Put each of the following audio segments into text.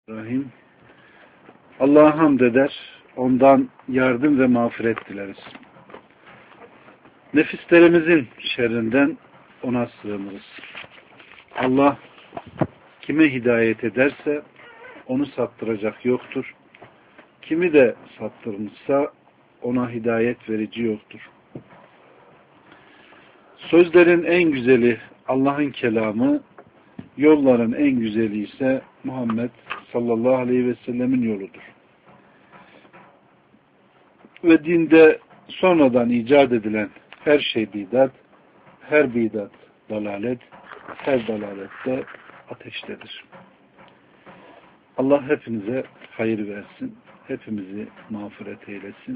Rahim. Allah'a hamd eder, ondan yardım ve mağfiret dileriz. Nefislerimizin şerrinden ona sığınırız. Allah kime hidayet ederse onu saptıracak yoktur. Kimi de saptırmışsa ona hidayet verici yoktur. Sözlerin en güzeli Allah'ın kelamı, yolların en güzeli ise Muhammed sallallahu aleyhi ve sellemin yoludur. Ve dinde sonradan icat edilen her şey bidat, her bidat dalalet, her dalalet de ateştedir. Allah hepinize hayır versin, hepimizi mağfiret eylesin.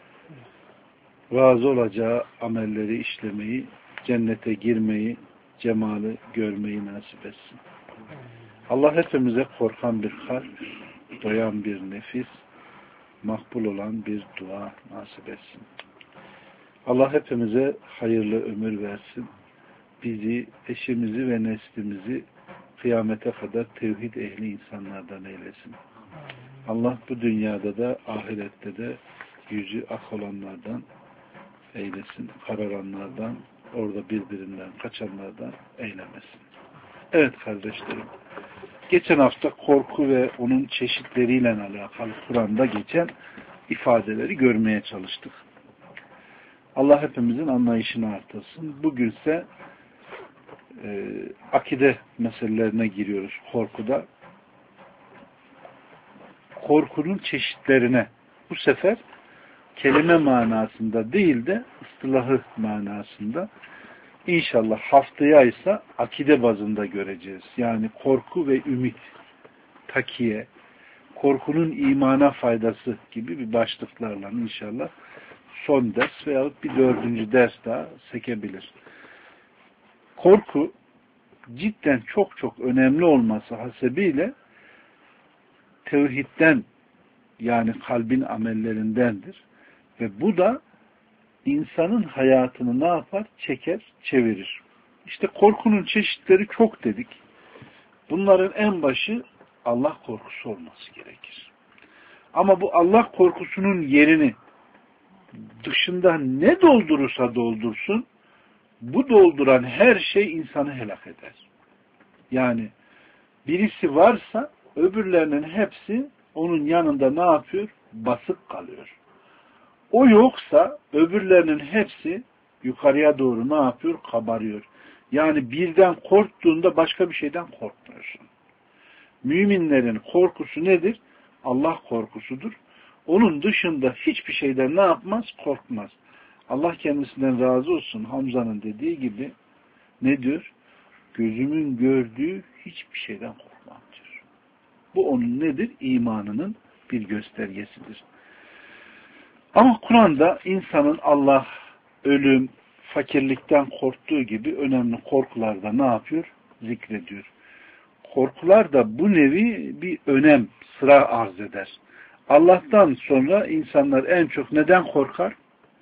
Razı olacağı amelleri işlemeyi, cennete girmeyi, cemali görmeyi nasip etsin. Allah hepimize korkan bir kalp, doyan bir nefis, makbul olan bir dua nasip etsin. Allah hepimize hayırlı ömür versin. Bizi, eşimizi ve neslimizi kıyamete kadar tevhid ehli insanlardan eylesin. Allah bu dünyada da ahirette de yüzü ak olanlardan eylesin. Kararanlardan, orada birbirinden kaçanlardan eylemesin. Evet kardeşlerim. Geçen hafta korku ve onun çeşitleriyle alakalı Kur'an'da geçen ifadeleri görmeye çalıştık. Allah hepimizin anlayışını artırsın. Bugünse akide meselelerine giriyoruz korkuda. Korkunun çeşitlerine bu sefer kelime manasında değil de ıstılahı manasında İnşallah haftaya ise akide bazında göreceğiz. Yani korku ve ümit, takiye, korkunun imana faydası gibi bir başlıklarla inşallah son ders veyahut bir 4. ders daha sekebilir. Korku cidden çok çok önemli olması hasebiyle tevhidden yani kalbin amellerindendir. Ve bu da insanın hayatını ne yapar? Çeker, çevirir. İşte korkunun çeşitleri çok dedik. Bunların en başı Allah korkusu olması gerekir. Ama bu Allah korkusunun yerini dışında ne doldurursa doldursun, bu dolduran her şey insanı helak eder. Yani birisi varsa öbürlerinin hepsi onun yanında ne yapıyor? Basık kalıyor. O yoksa öbürlerinin hepsi yukarıya doğru ne yapıyor? Kabarıyor. Yani birden korktuğunda başka bir şeyden korkmuyorsun. Müminlerin korkusu nedir? Allah korkusudur. Onun dışında hiçbir şeyden ne yapmaz? Korkmaz. Allah kendisinden razı olsun. Hamza'nın dediği gibi ne diyor? Gözümün gördüğü hiçbir şeyden korkmam diyor. Bu onun nedir? İmanının bir göstergesidir. Ama Kur'an'da insanın Allah, ölüm, fakirlikten korktuğu gibi önemli korkularda ne yapıyor? Zikrediyor. Korkular da bu nevi bir önem, sıra arz eder. Allah'tan sonra insanlar en çok neden korkar?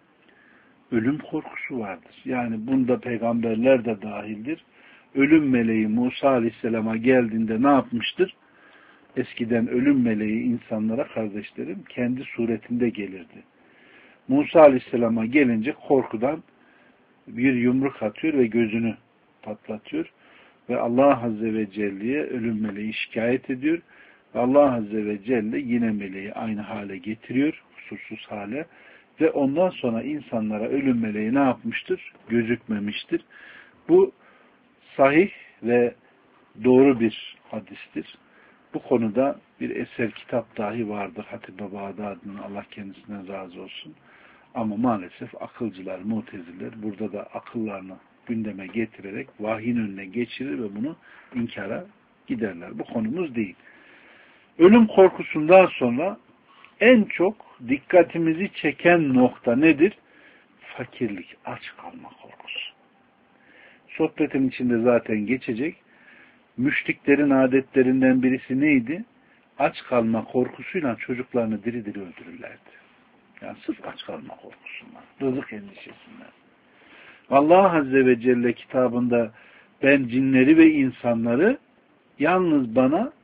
Ölüm korkusu vardır. Yani bunda peygamberler de dahildir. Ölüm meleği Musa Aleyhisselam'a geldiğinde ne yapmıştır? Eskiden ölüm meleği insanlara kardeşlerim kendi suretinde gelirdi. Musa Aleyhisselam'a gelince korkudan bir yumruk atıyor ve gözünü patlatıyor. Ve Allah Azze ve Celle'ye ölüm meleği şikayet ediyor. Ve Allah Azze ve Celle yine meleği aynı hale getiriyor. Kusursuz hale. Ve ondan sonra insanlara ölüm meleği ne yapmıştır? Gözükmemiştir. Bu sahih ve doğru bir hadistir. Bu konuda bir eser kitap dahi vardır. Hatib-i Bağdadi'nin Allah kendisinden razı olsun. Ama maalesef akılcılar, muteziler burada da akıllarını gündeme getirerek vahyin önüne geçirir ve bunu inkara giderler. Bu konumuz değil. Ölüm korkusundan sonra en çok dikkatimizi çeken nokta nedir? Fakirlik, aç kalma korkusu. Sohbetin içinde zaten geçecek. Müşriklerin adetlerinden birisi neydi? Aç kalma korkusuyla çocuklarını diri diri öldürürlerdi. Yani sırf aç kalma korkusundan, rızık endişesinden. Allah Azze ve Celle kitabında ben cinleri ve insanları yalnız bana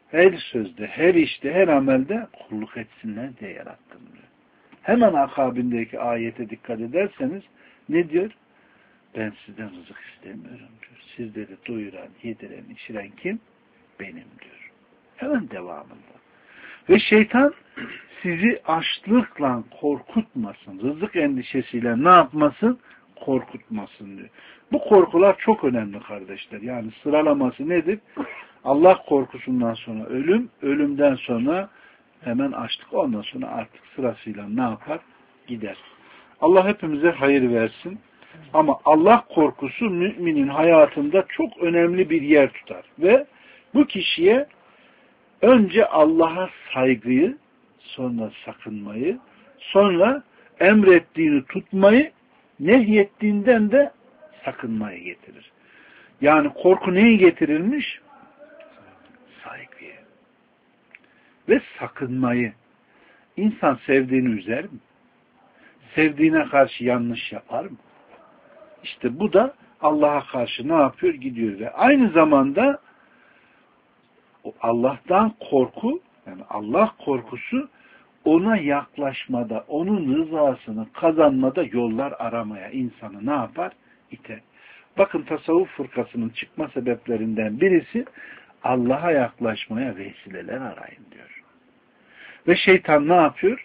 her sözde, her işte, her amelde kulluk etsinler diye yarattım diyor. Hemen akabindeki ayete dikkat ederseniz ne diyor? Ben sizden rızık istemiyorum diyor. Sizleri doyuran, yediren, içiren kim? Benim diyor. Hemen devamında. Ve şeytan sizi açlıkla korkutmasın. Rızık endişesiyle ne yapmasın? Korkutmasın diyor. Bu korkular çok önemli kardeşler. Yani sıralaması nedir? Allah korkusundan sonra ölüm, ölümden sonra hemen açlık, ondan sonra artık sırasıyla ne yapar? Gider. Allah hepimize hayır versin. Ama Allah korkusu müminin hayatında çok önemli bir yer tutar. Ve bu kişiye önce Allah'a saygıyı, sonra sakınmayı, sonra emrettiğini tutmayı, nehyettiğinden de sakınmayı getirir. Yani korku neyi getirilmiş? Saygıyı. Ve sakınmayı. İnsan sevdiğini üzer mi? Sevdiğine karşı yanlış yapar mı? İşte bu da Allah'a karşı ne yapıyor? Gidiyor ve aynı zamanda Allah'tan korku, yani Allah korkusu ona yaklaşmada, onun rızasını kazanmada yollar aramaya insanı ne yapar? İter. Bakın tasavvuf fırkasının çıkma sebeplerinden birisi Allah'a yaklaşmaya vesileler arayın diyor. Ve şeytan ne yapıyor?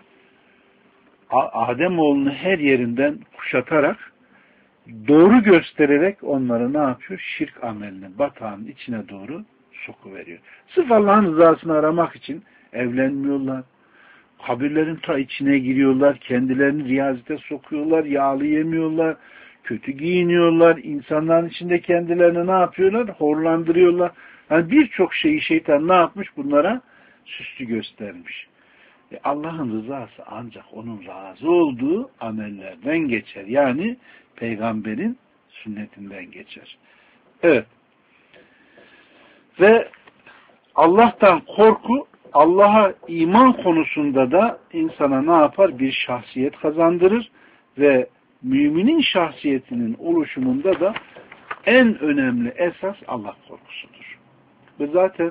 Ademoğlunu her yerinden kuşatarak, doğru göstererek onları ne yapıyor? Şirk amelinin batağının içine doğru sokuveriyor. Sırf Allah'ın rızasını aramak için evlenmiyorlar. Kabirlerin ta içine giriyorlar. Kendilerini riyazete sokuyorlar. Yağlı yemiyorlar. Kötü giyiniyorlar. İnsanların içinde kendilerini ne yapıyorlar? Horlandırıyorlar. Yani birçok şeyi şeytan ne yapmış? Bunlara süslü göstermiş. Allah'ın rızası ancak onun razı olduğu amellerden geçer. Yani peygamberin sünnetinden geçer. Evet. Ve Allah'tan korku, Allah'a iman konusunda da insana ne yapar? Bir şahsiyet kazandırır ve müminin şahsiyetinin oluşumunda da en önemli esas Allah korkusudur. Ve zaten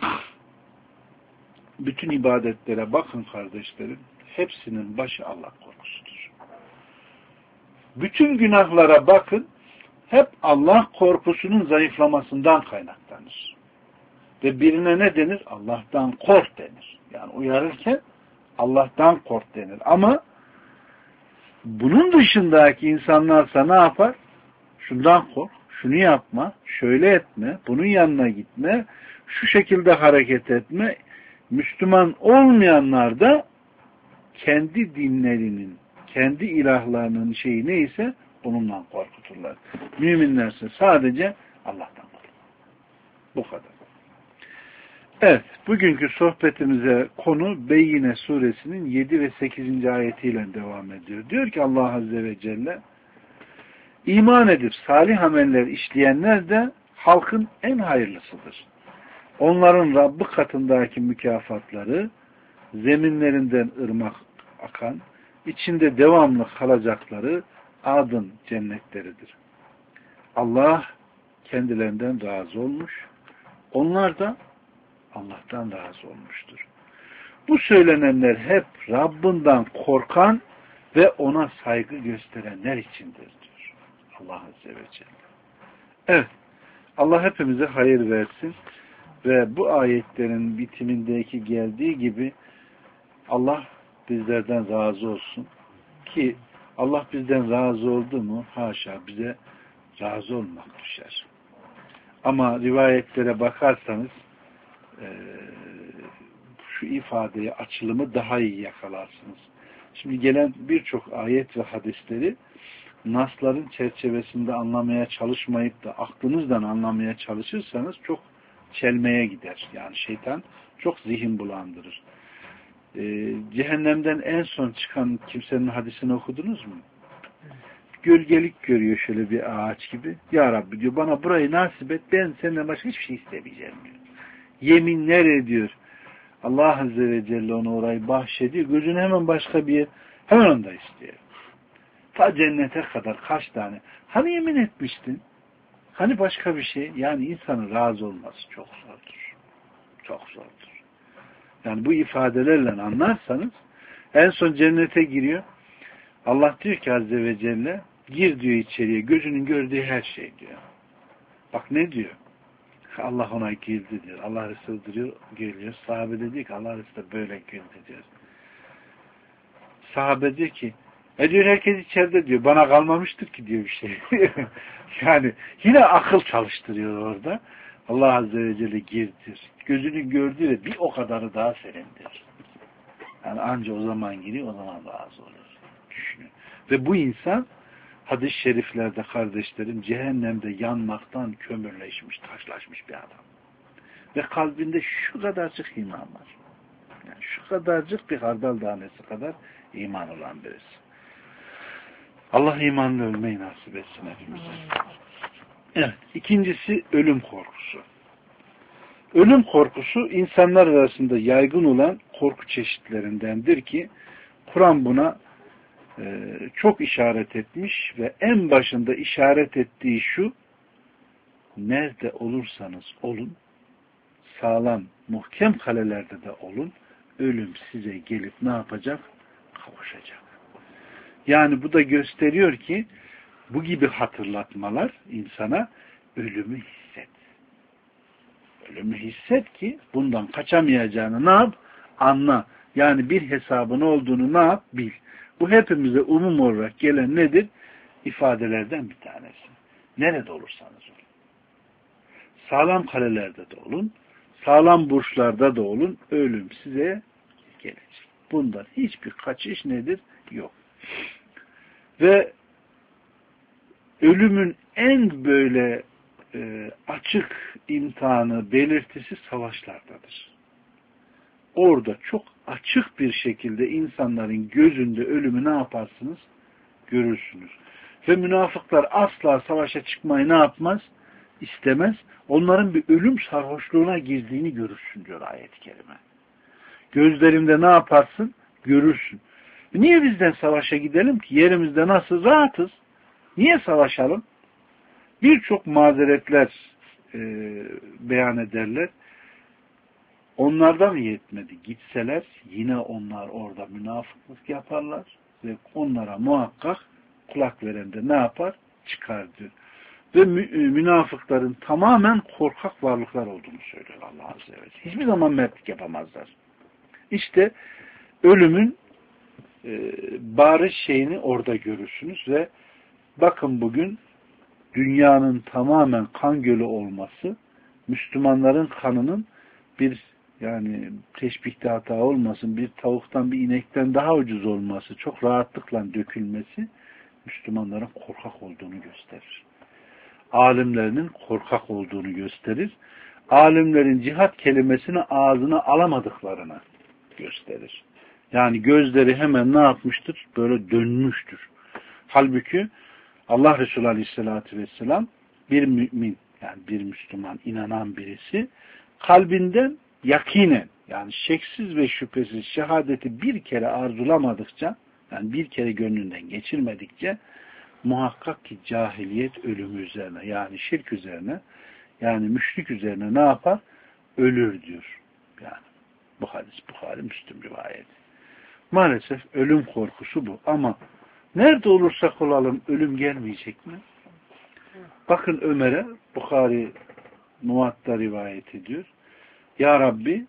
bütün ibadetlere bakın kardeşlerim, hepsinin başı Allah korkusudur. Bütün günahlara bakın, hep Allah korkusunun zayıflamasından kaynaklanır. Ve birine ne denir? Allah'tan kork denir. Yani uyarırken Allah'tan kork denir. Ama bunun dışındaki insanlarsa ne yapar? Şundan kork, şunu yapma, şöyle etme, bunun yanına gitme, şu şekilde hareket etme. Müslüman olmayanlar da kendi dinlerinin, kendi ilahlarının şeyi neyse onunla korkuturlar. Müminlerse sadece Allah'tan korkar. Bu kadar. Evet, bugünkü sohbetimize konu Beyyine suresinin 7 ve 8. ayetiyle devam ediyor. Diyor ki Allah Azze ve Celle, İman edip salih ameller işleyenler de halkın en hayırlısıdır. Onların Rabbi katındaki mükafatları, zeminlerinden ırmak akan, içinde devamlı kalacakları adın cennetleridir. Allah kendilerinden razı olmuş, onlar da Allah'tan razı olmuştur. Bu söylenenler hep Rabbinden korkan ve ona saygı gösterenler içindir diyor Allah Azze ve Celle. Evet, Allah hepimize hayır versin ve bu ayetlerin bitimindeki geldiği gibi Allah bizlerden razı olsun ki Allah bizden razı oldu mu haşa bize razı olmak düşer. Ama rivayetlere bakarsanız şu ifadeyi, açılımı daha iyi yakalarsınız. Şimdi gelen birçok ayet ve hadisleri nasların çerçevesinde anlamaya çalışmayıp da aklınızdan anlamaya çalışırsanız çok çelmeye gider. Yani şeytan çok zihin bulandırır. Cehennemden en son çıkan kimsenin hadisini okudunuz mu? Gölgelik görüyor şöyle bir ağaç gibi. Ya Rabbi diyor bana burayı nasip et, ben senden başka hiçbir şey istemeyeceğim diyor. Yeminler ediyor. Allah Azze ve Celle ona orayı bahşediyor. Gözüne hemen başka bir yer, hemen onu da istiyor. Ta cennete kadar kaç tane. Hani yemin etmiştin? Hani başka bir şey? Yani insanın razı olması çok zordur. Çok zordur. Yani bu ifadelerle anlarsanız en son cennete giriyor. Allah diyor ki Azze ve Celle gir diyor içeriye. Gözünün gördüğü her şey diyor. Bak ne diyor? Allah ona güldü diyor. Allah Resulü diyor, geliyor. Sahabe de diyor ki Allah Resulü de böyle güldü diyor. Sahabe diyor ki diyor herkes içeride diyor. Bana kalmamıştır ki diyor bir şey. Yani yine akıl çalıştırıyor orada. Allah Azze ve Celle girdir. Gözünün gördüğü de bir o kadarı daha serindir. Yani anca o zaman giriyor, o zaman razı olur. Düşünün. Ve bu insan hadis-i şeriflerde kardeşlerim cehennemde yanmaktan kömürleşmiş, taşlaşmış bir adam. Ve kalbinde şu kadarcık iman var. Yani şu kadarcık bir hardal tanesi kadar iman olan birisi. Allah imanla ölmeyi nasip etsin hepimize. Evet. İkincisi ölüm korkusu. Ölüm korkusu insanlar arasında yaygın olan korku çeşitlerindendir ki Kur'an buna çok işaret etmiş ve en başında işaret ettiği şu: nerede olursanız olun, sağlam, muhkem kalelerde de olun, ölüm size gelip ne yapacak? Kavuşacak. Yani bu da gösteriyor ki bu gibi hatırlatmalar insana ölümü hisset. Ölümü hisset ki bundan kaçamayacağını ne yap? Anla. Yani bir hesabın olduğunu ne yap? Bil. Bu hepimize umum olarak gelen nedir? İfadelerden bir tanesi. Nerede olursanız olun. Sağlam kalelerde de olun. Sağlam burçlarda da olun. Ölüm size gelecek. Bundan hiçbir kaçış nedir? Yok. Ve ölümün en böyle açık imtihanı, belirtisi savaşlardadır. Orada çok açık bir şekilde insanların gözünde ölümü ne yaparsınız? Görürsünüz. Ve münafıklar asla savaşa çıkmayı ne yapmaz? İstemez. Onların bir ölüm sarhoşluğuna girdiğini görürsün diyor ayet-i kerime. Gözlerinde ne yaparsın? Görürsün. Niye bizden savaşa gidelim ki? Yerimizde nasıl rahatız? Niye savaşalım? Birçok mazeretler beyan ederler. Onlardan yetmedi. Gitseler yine onlar orada münafıklık yaparlar ve onlara muhakkak kulak veren de ne yapar? Çıkar diyor. Ve münafıkların tamamen korkak varlıklar olduğunu söylüyor Allah Azze ve Celle. Hiçbir zaman mertlik yapamazlar. İşte ölümün bariz şeyini orada görürsünüz ve bakın bugün dünyanın tamamen kan gölü olması, Müslümanların kanının bir yani teşbihte hata olmasın, bir tavuktan bir inekten daha ucuz olması, çok rahatlıkla dökülmesi Müslümanların korkak olduğunu gösterir. Alimlerinin korkak olduğunu gösterir. Alimlerin cihat kelimesini ağzına alamadıklarını gösterir. Yani gözleri hemen ne yapmıştır? Böyle dönmüştür. Halbuki Allah Resulü Aleyhisselatü Vesselam bir mümin, yani bir Müslüman, inanan birisi kalbinden yakinen, yani şeksiz ve şüphesiz şehadeti bir kere arzulamadıkça, yani bir kere gönlünden geçirmedikçe muhakkak ki cahiliyet ölümü üzerine, yani şirk üzerine, yani müşrik üzerine ne yapar? Ölür diyor. Yani bu hadis Buhari Müslüm rivayeti. Maalesef ölüm korkusu bu. Ama nerede olursak olalım ölüm gelmeyecek mi? Bakın Ömer'e Buhari Muvatta rivayet ediyor. Ya Rabbi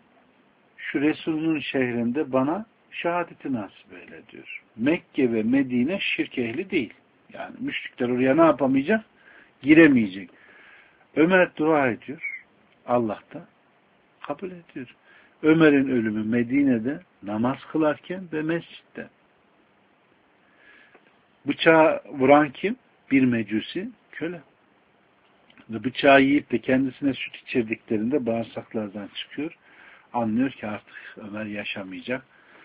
şu Resulünün şehrinde bana şehadeti nasip eyle diyor. Mekke ve Medine şirk ehli değil. Yani müşrikler oraya ne yapamayacak? Giremeyecek. Ömer dua ediyor. Allah da kabul ediyor. Ömer'in ölümü Medine'de namaz kılarken ve mescitte. Bıçağı vuran kim? Bir mecusi köle. Ve bıçağı yiyip de kendisine süt içirdiklerinde bağırsaklardan çıkıyor. Anlıyor ki artık Ömer yaşamayacak.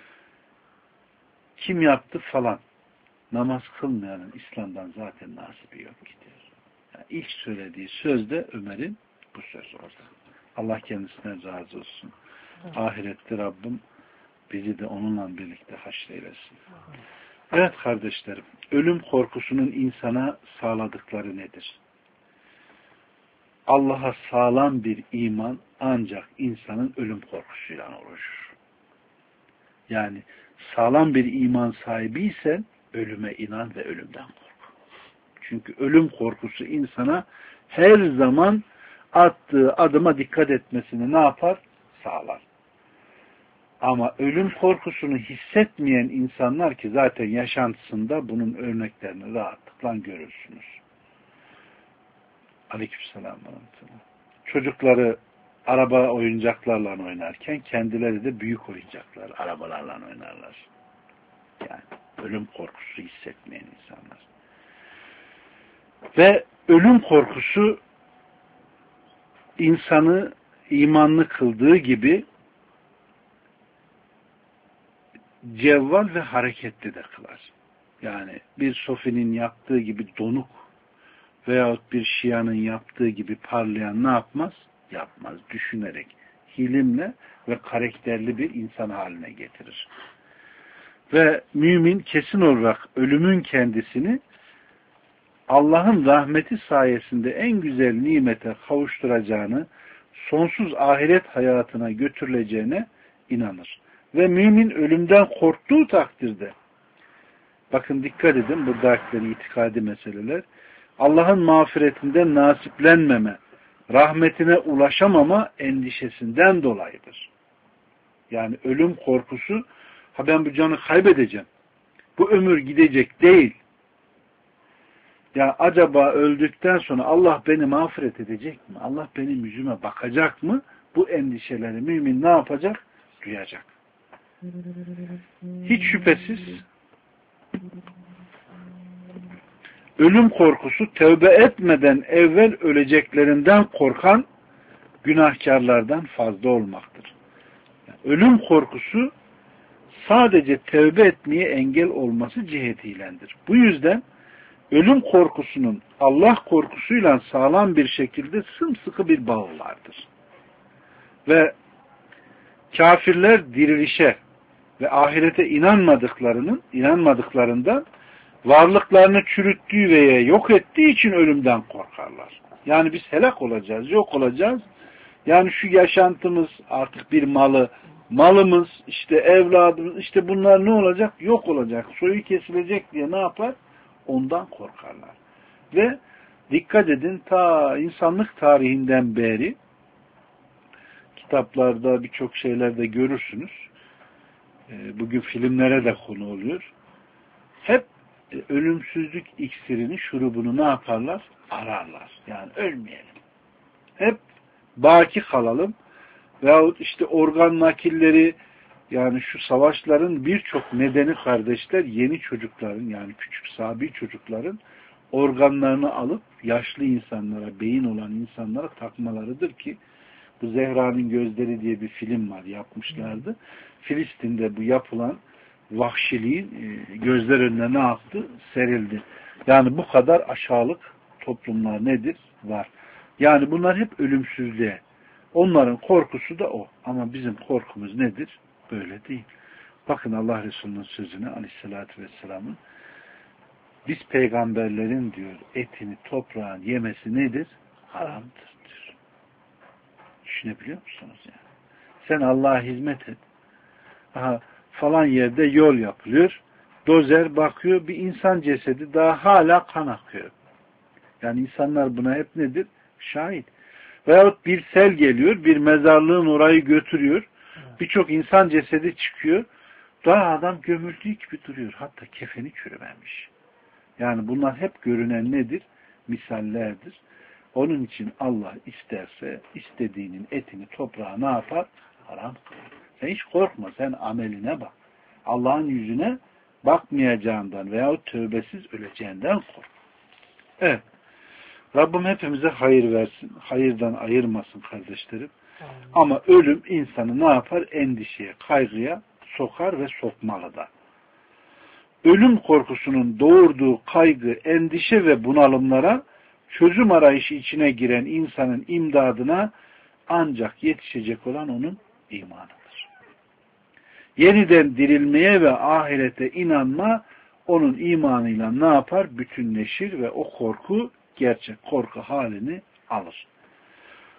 Kim yaptı falan. Namaz kılmayanın İslam'dan zaten nasibi yok gidiyor. Yani ilk söylediği söz de Ömer'in bu söz orada. Allah kendisinden razı olsun. Ahirette Rabbim bizi de onunla birlikte haşreylesin. Evet kardeşlerim, ölüm korkusunun insana sağladıkları nedir? Allah'a sağlam bir iman ancak insanın ölüm korkusuyla oluşur. Yani sağlam bir iman sahibiysen ölüme inan ve ölümden kork. Çünkü ölüm korkusu insana her zaman attığı adıma dikkat etmesini ne yapar? Sağlar. Ama ölüm korkusunu hissetmeyen insanlar ki zaten yaşantısında bunun örneklerini rahatlıkla görürsünüz. Aleykümselam. Çocukları araba oyuncaklarla oynarken kendileri de büyük oyuncaklar, arabalarla oynarlar. Yani ölüm korkusu hissetmeyen insanlar. Ve ölüm korkusu insanı imanlı kıldığı gibi cevval ve hareketli de kılar. Yani bir sofinin yaptığı gibi donuk veyahut bir şianın yaptığı gibi parlayan ne yapmaz? Yapmaz. Düşünerek, hilimle ve karakterli bir insan haline getirir. Ve mümin kesin olarak ölümün kendisini Allah'ın rahmeti sayesinde en güzel nimete kavuşturacağını, sonsuz ahiret hayatına götürüleceğine inanır. Ve mümin ölümden korktuğu takdirde, bakın dikkat edin buradakileri itikadi meseleler, Allah'ın mağfiretinden nasiplenmeme, rahmetine ulaşamama endişesinden dolayıdır. Yani ölüm korkusu, ha ben bu canı kaybedeceğim, bu ömür gidecek değil. Ya acaba öldükten sonra Allah beni mağfiret edecek mi? Allah benim yüzüme bakacak mı? Bu endişeleri mümin ne yapacak? Duyacak. Hiç şüphesiz ölüm korkusu tövbe etmeden evvel öleceklerinden korkan günahkarlardan fazla olmaktır. Yani ölüm korkusu sadece tövbe etmeye engel olması cihetiylendir. Bu yüzden ölüm korkusunun Allah korkusuyla sağlam bir şekilde sımsıkı bir bağı vardır. Ve kafirler dirilişe ve ahirete inanmadıklarından varlıklarını çürüttüğü veya yok ettiği için ölümden korkarlar. Yani biz helak olacağız, yok olacağız. Yani şu yaşantımız artık bir malımız, işte evladımız, işte bunlar ne olacak? Yok olacak, soyu kesilecek diye ne yapar? Ondan korkarlar. Ve dikkat edin ta insanlık tarihinden beri kitaplarda birçok şeylerde görürsünüz. Bugün filmlere de konu oluyor. Hep ölümsüzlük iksirini, şurubunu ne yaparlar? Ararlar. Yani ölmeyelim. Hep baki kalalım. Veyahut işte organ nakilleri, yani şu savaşların birçok nedeni kardeşler yeni çocukların, yani küçük sabi çocukların organlarını alıp yaşlı insanlara, beyin olan insanlara takmalarıdır ki bu Zehra'nın Gözleri diye bir film var, yapmışlardı. Filistin'de bu yapılan vahşiliğin gözler önüne ne yaptı? Serildi. Yani bu kadar aşağılık toplumlar nedir? Var. Yani bunlar hep ölümsüzlüğe. Onların korkusu da o. Ama bizim korkumuz nedir? Böyle değil. Bakın Allah Resulü'nün sözüne aleyhissalatü vesselamın, biz peygamberlerin diyor etini toprağın yemesi nedir? Haramdır diyor. Düşünebiliyor musunuz yani? Sen Allah'a hizmet et. Aha, falan yerde yol yapılıyor. Dozer bakıyor bir insan cesedi daha hala kan akıyor. Yani insanlar buna hep nedir? Şahit. Veyahut bir sel geliyor, bir mezarlığın orayı götürüyor. Birçok insan cesedi çıkıyor. Daha adam gömüldüğü gibi duruyor. Hatta kefeni çürümemiş. Yani bunlar hep görünen nedir? Misallerdir. Onun için Allah isterse istediğinin etini toprağa ne yapar? Haram kılar. Sen hiç korkma. Sen ameline bak. Allah'ın yüzüne bakmayacağından veyahut tövbesiz öleceğinden kork. Evet. Rabbim hepimize hayır versin. Hayırdan ayırmasın kardeşlerim. Ama ölüm insanı ne yapar? Endişeye, kaygıya sokar ve sokmalı da. Ölüm korkusunun doğurduğu kaygı, endişe ve bunalımlara çözüm arayışı içine giren insanın imdadına ancak yetişecek olan onun imanıdır. Yeniden dirilmeye ve ahirete inanma onun imanıyla ne yapar? Bütünleşir ve o korku gerçek korku halini alır.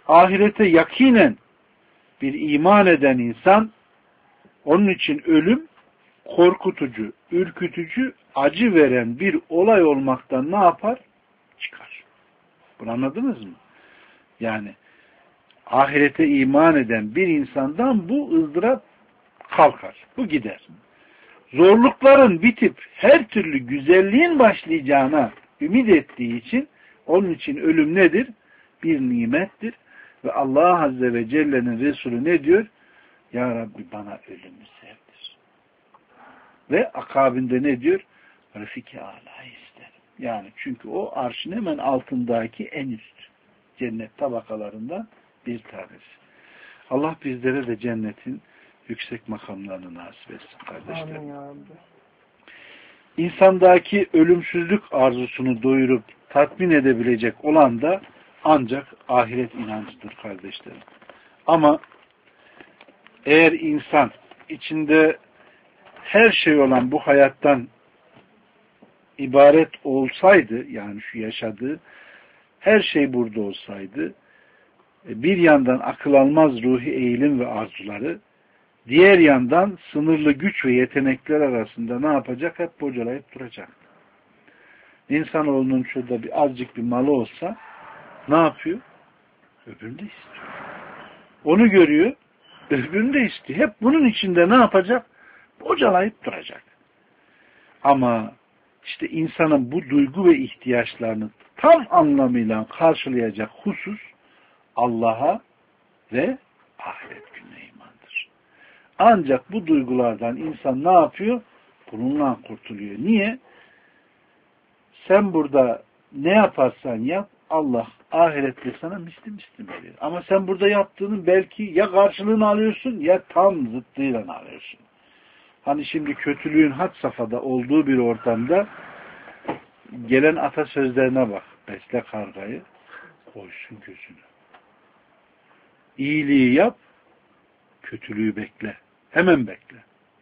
ahirete yakinen bir iman eden insan, onun için ölüm korkutucu, ürkütücü, acı veren bir olay olmaktan ne yapar? Çıkar. Bunu anladınız mı? Yani ahirete iman eden bir insandan bu ızdırap kalkar. Bu gider. Zorlukların bitip her türlü güzelliğin başlayacağına ümit ettiği için onun için ölüm nedir? Bir nimettir. Ve Allah Azze ve Celle'nin Resulü ne diyor? Ya Rabbi bana ölümü sevdir. Ve akabinde ne diyor? Refik-i Ala'yı isterim. Yani çünkü o arşın hemen altındaki en üst cennet tabakalarından bir tanesi. Allah bizlere de cennetin yüksek makamlarını nasip etsin kardeşlerim. İnsandaki ölümsüzlük arzusunu doyurup tatmin edebilecek olan da ancak ahiret inancıdır kardeşlerim. Ama eğer insan içinde her şey olan bu hayattan ibaret olsaydı, yani şu yaşadığı her şey burada olsaydı, bir yandan akıl almaz ruhi eğilim ve arzuları, diğer yandan sınırlı güç ve yetenekler arasında ne yapacak? Hep bocalayıp duracak. İnsanoğlunun şurada azıcık bir malı olsa ne yapıyor? Öbürünü de istiyor. Onu görüyor, öbürünü de istiyor. Hep bunun içinde ne yapacak? Bocalayıp duracak. Ama işte insanın bu duygu ve ihtiyaçlarını tam anlamıyla karşılayacak husus Allah'a ve ahiret gününe imandır. Ancak bu duygulardan insan ne yapıyor? Bununla kurtuluyor. Niye? Sen burada ne yaparsan yap, Allah ahirette sana misli verir. Ama sen burada yaptığının belki ya karşılığını alıyorsun ya tam zıttıyla alıyorsun. Hani şimdi kötülüğün had safhada olduğu bir ortamda gelen atasözlerine bak. Besle kargayı, koysun gözünü. İyiliği yap, kötülüğü bekle. Hemen bekle.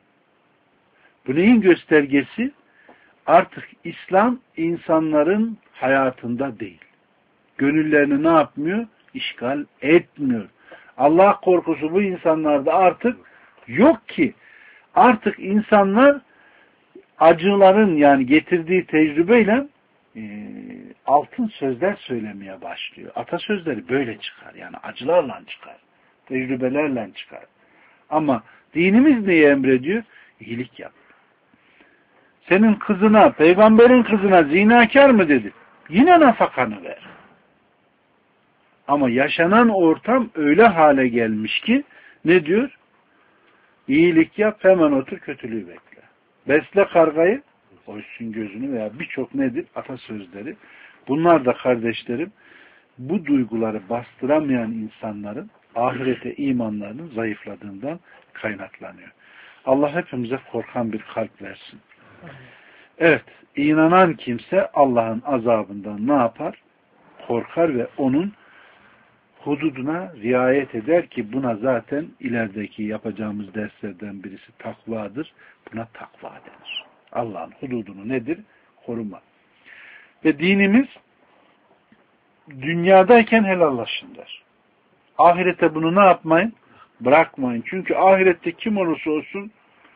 Bu neyin göstergesi? Artık İslam insanların hayatında değil. Gönüllerini ne yapmıyor? İşgal etmiyor. Allah korkusu bu insanlarda artık yok ki. Artık insanlar acıların yani getirdiği tecrübeyle altın sözler söylemeye başlıyor. Atasözleri böyle çıkar. Yani acılarla çıkar. Tecrübelerle çıkar. Ama dinimiz neyi emrediyor? İyilik yap. Senin kızına, peygamberin kızına zinakar mı dedi? Yine nafakanı ver. Ama yaşanan ortam öyle hale gelmiş ki ne diyor? İyilik yap, hemen otur, kötülüğü bekle. Besle kargayı, oysun gözünü veya birçok nedir? Atasözleri. Bunlar da kardeşlerim bu duyguları bastıramayan insanların ahirete imanlarının zayıfladığından kaynaklanıyor. Allah hepimize korkan bir kalp versin. Evet, inanan kimse Allah'ın azabından ne yapar? Korkar ve onun hududuna riayet eder ki buna zaten ilerideki yapacağımız derslerden birisi takvadır. Buna takva denir. Allah'ın hududunu nedir? Koruma. Ve dinimiz dünyadayken helallaşın der. Ahirete bunu ne yapmayın? Bırakmayın. Çünkü ahirette kim olursa olsun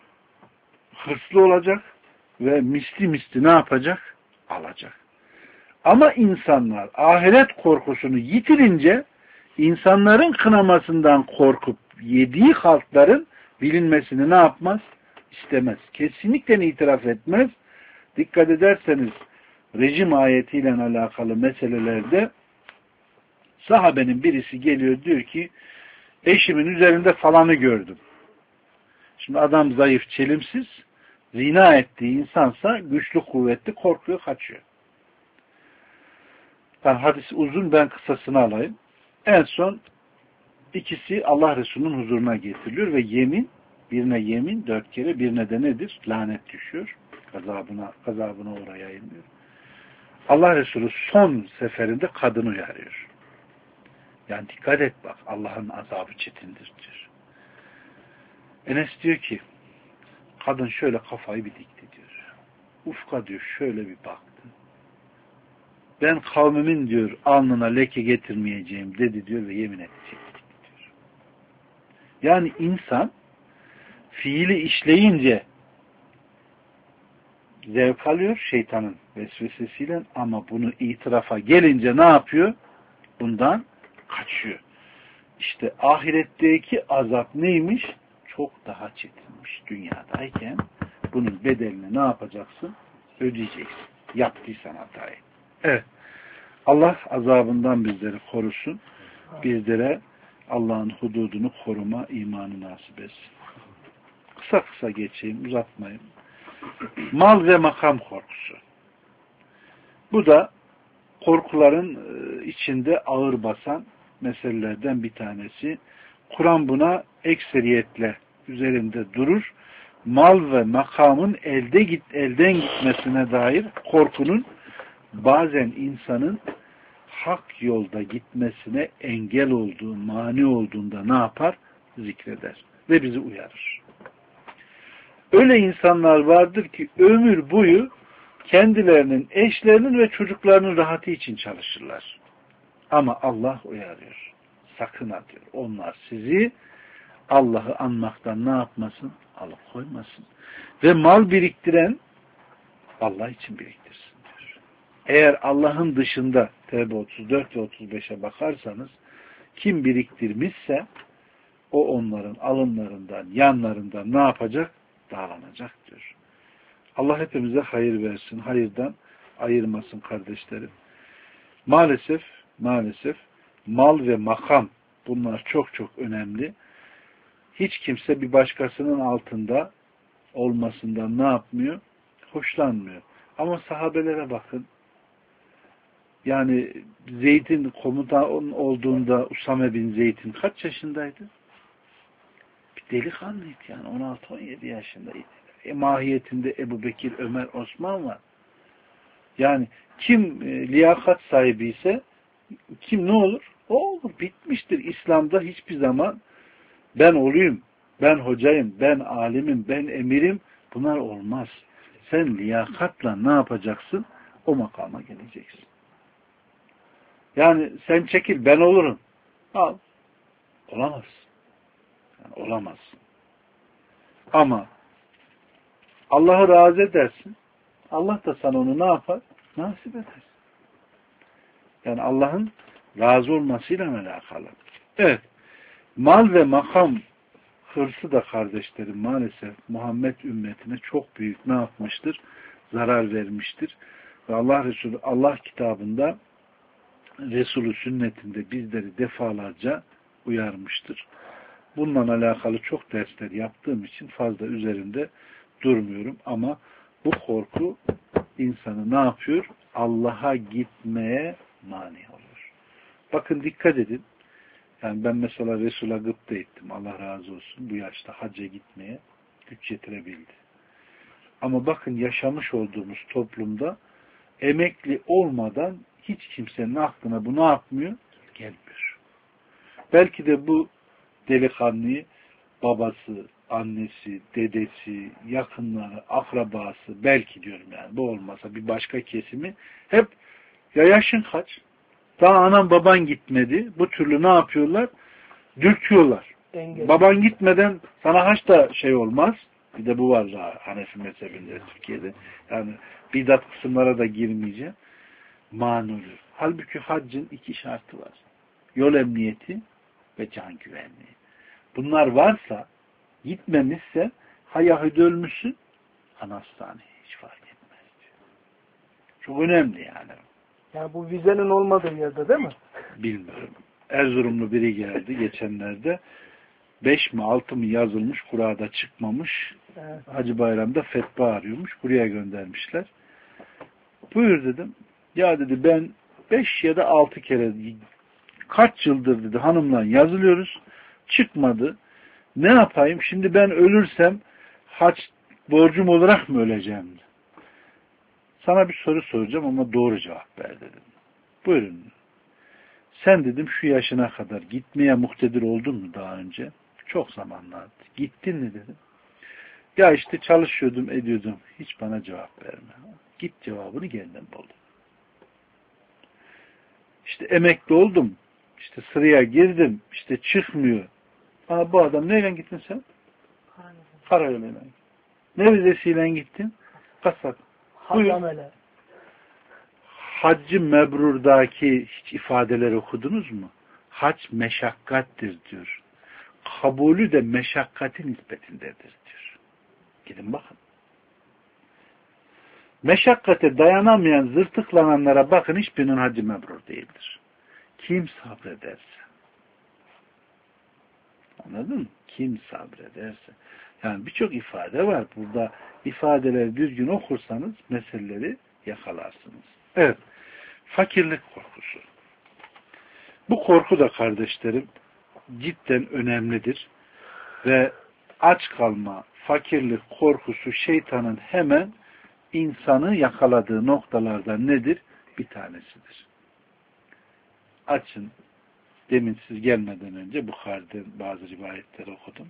hırslı olacak ve misli ne yapacak? Alacak. Ama insanlar ahiret korkusunu yitirince insanların kınamasından korkup yediği halkların bilinmesini ne yapmaz? İstemez. Kesinlikle itiraf etmez. Dikkat ederseniz rejim ayetiyle alakalı meselelerde sahabenin birisi geliyor diyor ki eşimin üzerinde falanı gördüm. Şimdi adam zayıf, çelimsiz, zina ettiği insansa güçlü, kuvvetli, korkuyor, kaçıyor. Hadis uzun, ben kısasını alayım. En son ikisi Allah Resulü'nün huzuruna getiriliyor ve birine yemin 4 kere, birine de nedir? Lanet düşüyor. Gazabına uğrayayım diyor. Allah Resulü son seferinde kadını uyarıyor. Yani dikkat et bak, Allah'ın azabı çetindir diyor. Enes diyor ki kadın şöyle kafayı bir dikti diyor. Ufka diyor şöyle bir baktı. ben kavmimin diyor alnına leke getirmeyeceğim dedi diyor ve yemin edecek diyor. Yani insan fiili işleyince zevk alıyor şeytanın vesvesesiyle ama bunu itirafa gelince ne yapıyor? Bundan kaçıyor. İşte ahiretteki azap neymiş? Çok daha çetinmiş. Dünyadayken bunun bedelini ne yapacaksın? Ödeyeceksin. Yaptıysan hatayı. Evet. Allah azabından bizleri korusun. Bizlere Allah'ın hududunu koruma imanı nasip etsin. Kısa kısa geçeyim, uzatmayayım. Mal ve makam korkusu. Bu da korkuların içinde ağır basan meselelerden bir tanesi. Kur'an buna ekseriyetle üzerinde durur. Mal ve makamın elden gitmesine dair korkunun bazen insanın hak yolda gitmesine engel olduğu, mani olduğunda ne yapar? Zikreder ve bizi uyarır. Öyle insanlar vardır ki ömür boyu kendilerinin, eşlerinin ve çocuklarının rahatı için çalışırlar. Ama Allah uyarıyor. Sakın ha diyor. Onlar sizi Allah'ı anmaktan ne yapmasın? Alıkoymasın. Ve mal biriktiren Allah için biriktirsin diyor. Eğer Allah'ın dışında Tevbe 34 ve 35'e bakarsanız kim biriktirmişse o onların alınlarından, yanlarından ne yapacak? Dağlanacak diyor. Allah hepimize hayır versin. Hayırdan ayırmasın kardeşlerim. Maalesef mal ve makam bunlar çok çok önemli. Hiç kimse bir başkasının altında olmasından ne yapmıyor? Hoşlanmıyor. Ama sahabelere bakın. Yani Zeyd'in komutan olduğunda Usame bin Zeyd'in kaç yaşındaydı? Bir delikanlıydı yani. 16-17 yaşındaydı. Mahiyetinde Ebu Bekir, Ömer, Osman var. Yani kim liyakat sahibi ise kim ne olur? O olur. Bitmiştir. İslam'da hiçbir zaman ben olayım, ben hocayım, ben alimim, ben emirim. Bunlar olmaz. Sen liyakatla ne yapacaksın? O makama geleceksin. Yani sen çekil, ben olurum. Al. Olamazsın. Yani olamazsın. Ama Allah'ı razı edersin. Allah da sana onu ne yapar? Nasip eder. Yani Allah'ın razı olmasıyla alakalı. Evet. Mal ve makam hırsı da kardeşlerim maalesef Muhammed ümmetine çok büyük ne yapmıştır? Zarar vermiştir. Ve Allah Resulü Allah kitabında Resulü sünnetinde bizleri defalarca uyarmıştır. Bununla alakalı çok dersler yaptığım için fazla üzerinde durmuyorum ama bu korku insanı ne yapıyor? Allah'a gitmeye mani oluyor. Bakın dikkat edin. Yani ben mesela Resul'a gıpta ettim. Allah razı olsun. Bu yaşta hacca gitmeye güç yetirebildi. Ama bakın yaşamış olduğumuz toplumda emekli olmadan hiç kimsenin aklına bu ne yapmıyor? Gelmiyor. Belki de bu delikanlıyı babası, annesi, dedesi, yakınları, akrabası belki diyorum yani bu olmasa bir başka kesimi hep ya yaşın kaç? Daha anan baban gitmedi. Bu türlü ne yapıyorlar? Dürtüyorlar. Baban gitmeden sana haç da şey olmaz. Bir de bu var daha Hanefi mezhebinde Türkiye'de. Yani bidat kısımlara da girmeyeceğim. Mani oluyor. Halbuki haccın iki şartı var. Yol emniyeti ve can güvenliği. Bunlar varsa gitmemişse ha Yahudi ölmüşsün ha Nasrani hiç fark etmez diyor. Çok önemli yani. Yani bu vizenin olmadığı yerde değil mi? Bilmiyorum. Erzurumlu biri geldi geçenlerde. 5 mi 6 mı yazılmış Kur'a'da çıkmamış. Evet. Hacı Bayram'da fetva arıyormuş. Buraya göndermişler. Buyur dedim. Ya dedi ben 5 ya da 6 kere kaç yıldır dedi hanımla yazılıyoruz. Çıkmadı. Ne yapayım? Şimdi ben ölürsem hac borcum olarak mı öleceğim? Sana bir soru soracağım ama doğru cevap ver dedim. Buyurun. Sen dedim şu yaşına kadar gitmeye muktedir oldun mu daha önce? Çok zamanlardı. Gittin mi dedim. Ya işte çalışıyordum, ediyordum. Hiç bana cevap verme. Git cevabını kendim buldum. İşte emekli oldum. İşte sıraya girdim. İşte çıkmıyor. Aa, bu adam neyle gittin sen? Karayoluyla. Ne vizesiyle gittin? Kasap. Hadamele. Haccı mebrurdaki hiç ifadeleri okudunuz mu? Hac meşakkattir diyor. Kabulü de meşakkatin nispetindedir diyor. Gidin bakın. Meşakkate dayanamayan zırtıklananlara bakın, hiçbirinin hacı mebrur değildir. Kim sabrederse. Anladın mı? Kim sabrederse. Yani birçok ifade var. Burada ifadeleri düzgün okursanız meseleleri yakalarsınız. Evet. Fakirlik korkusu. Bu korku da kardeşlerim cidden önemlidir. Ve aç kalma, fakirlik korkusu şeytanın hemen insanı yakaladığı noktalardan nedir? Bir tanesidir. Açın. Demin siz gelmeden önce Bukhari'den bazı rivayetleri okudum.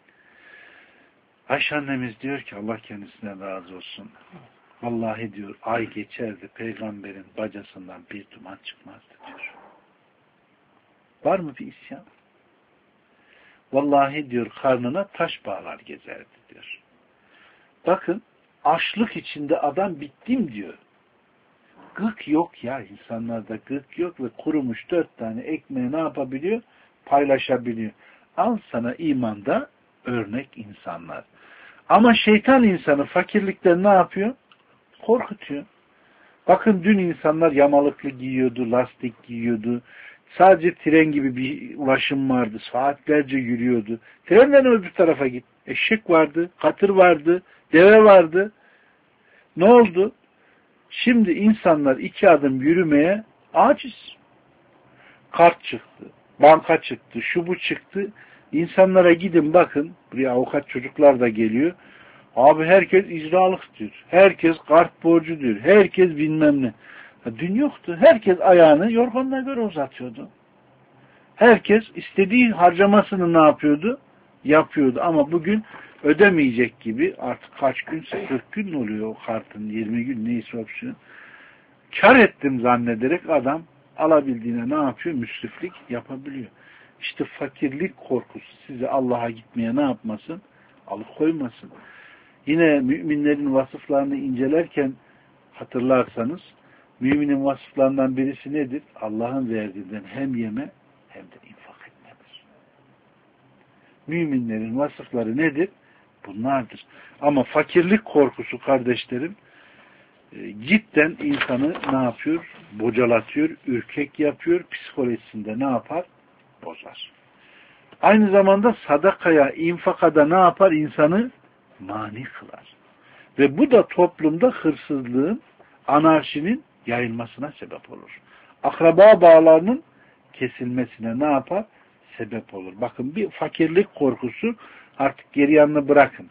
Ayşe annemiz diyor ki Allah kendisine razı olsun. Vallahi diyor ay geçerdi peygamberin bacasından bir duman çıkmazdı diyor. Var mı bir isyan? Vallahi diyor karnına taş bağlar gezerdi diyor. Bakın açlık içinde adam bittim diyor. Gık yok ya, insanlarda gık yok ve kurumuş 4 tane ekmeği ne yapabiliyor? Paylaşabiliyor. Al sana imanda örnek insanlar. Ama şeytan insanı fakirlikten ne yapıyor? Korkutuyor. Bakın dün insanlar yamalıklı giyiyordu, lastik giyiyordu. Sadece tren gibi bir ulaşım vardı. Saatlerce yürüyordu. Trenden öbür tarafa git. Eşek vardı, katır vardı, deve vardı. Ne oldu? Şimdi insanlar 2 adım yürümeye aciz. Kart çıktı, banka çıktı, şu bu çıktı. İnsanlara gidin bakın, buraya avukat çocuklar da geliyor. Abi herkes icralık diyor. Herkes kart borcu diyor. Herkes bilmem ne. Dün yoktu. Herkes ayağını yorganına göre uzatıyordu. Herkes istediği harcamasını ne yapıyordu? Yapıyordu. Ama bugün ödemeyecek gibi artık kaç günse 40 gün oluyor o kartın, 20 gün neyse opsiyon. Kar ettim zannederek adam alabildiğine ne yapıyor? Müsriflik yapabiliyor. İşte fakirlik korkusu sizi Allah'a gitmeye ne yapmasın? Alıkoymasın. Yine müminlerin vasıflarını incelerken hatırlarsanız müminin vasıflarından birisi nedir? Allah'ın verdiğinden hem yeme hem de infak etmedir. Müminlerin vasıfları nedir? Bunlardır. Ama fakirlik korkusu kardeşlerim cidden insanı ne yapıyor? Bocalatıyor, ürkek yapıyor, psikolojisinde ne yapar? Bozar. Aynı zamanda sadakaya, infakada ne yapar? İnsanı mani kılar. Ve bu da toplumda hırsızlığın, anarşinin yayılmasına sebep olur. Akraba bağlarının kesilmesine ne yapar? Sebep olur. Bakın bir fakirlik korkusu artık geri yanını bırakın.